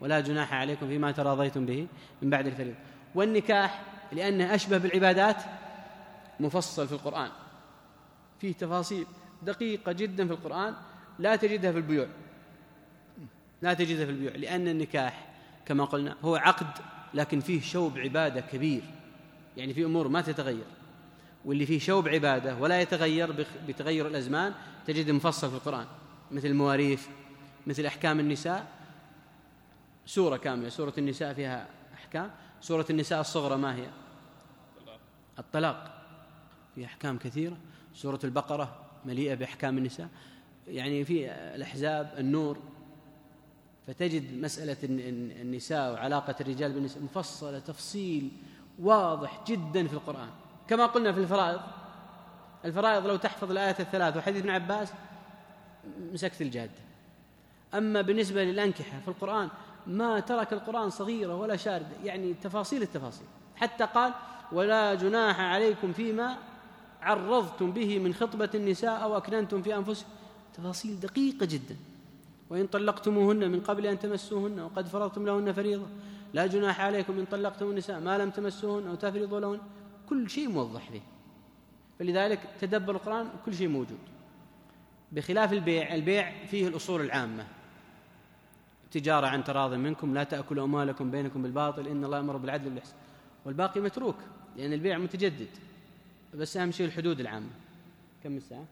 ولا جناح عليكم فيما تراضيتم به من بعد الفريضة. والنكاح لأنه أشبه بالعبادات مفصل في القرآن، فيه تفاصيل دقيقة جدا في القرآن لا تجدها في البيوع، لا تجدها في البيوع، لأن النكاح كما قلنا هو عقد لكن فيه شوب عبادة كبير، يعني في أمور ما تتغير، واللي فيه شوب عبادة ولا يتغير بتغير الأزمان تجده مفصل في القرآن، مثل المواريث، مثل أحكام النساء، سورة كاملة سورة النساء فيها أحكام. سورة النساء الصغرى ما هي؟ الطلاق، فيها أحكام كثيرة. سورة البقرة مليئة بأحكام النساء، يعني في الأحزاب النور، فتجد مسألة النساء وعلاقة الرجال بالنساء مفصلة تفصيل واضح جدا في القرآن. كما قلنا في الفرائض، الفرائض لو تحفظ الآيات الثلاث وحديث ابن عباس مسكت الجادة. أما بالنسبة للأنكحة في القرآن ما ترك القرآن صغيرة ولا شاردة، يعني تفاصيل التفاصيل، حتى قال ولا جناح عليكم فيما عرضتم به من خطبة النساء أو أكننتم في أنفسكم، تفاصيل دقيقة جدا. وإن طلقتموهن من قبل أن تمسوهن وقد فرضتم لهن فريضة لا جناح عليكم إن طلقتم النساء ما لم تمسوهن أو تفرضوا لهن، كل شيء موضح فيه. فلذلك تدبر القرآن كل شيء موجود، بخلاف البيع. البيع فيه الأصول العامة، تجارة عن تراض منكم، لا تأكلوا أموالكم بينكم بالباطل إن الله يأمر بالعدل والإحسان، والباقي متروك لأن البيع متجدد، بس أهم شيء الحدود العامة. كم الساعة؟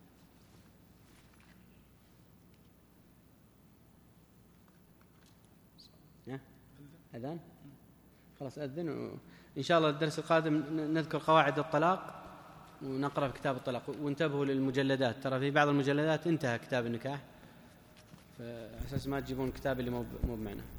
أذان؟ خلاص أذن، وإن شاء الله الدرس القادم نذكر قواعد الطلاق ونقرأ في كتاب الطلاق. وانتبهوا للمجلدات، ترى في بعض المجلدات انتهى كتاب النكاح، فأساس ما تجيبون كتاب اللي مو مو بمعنى.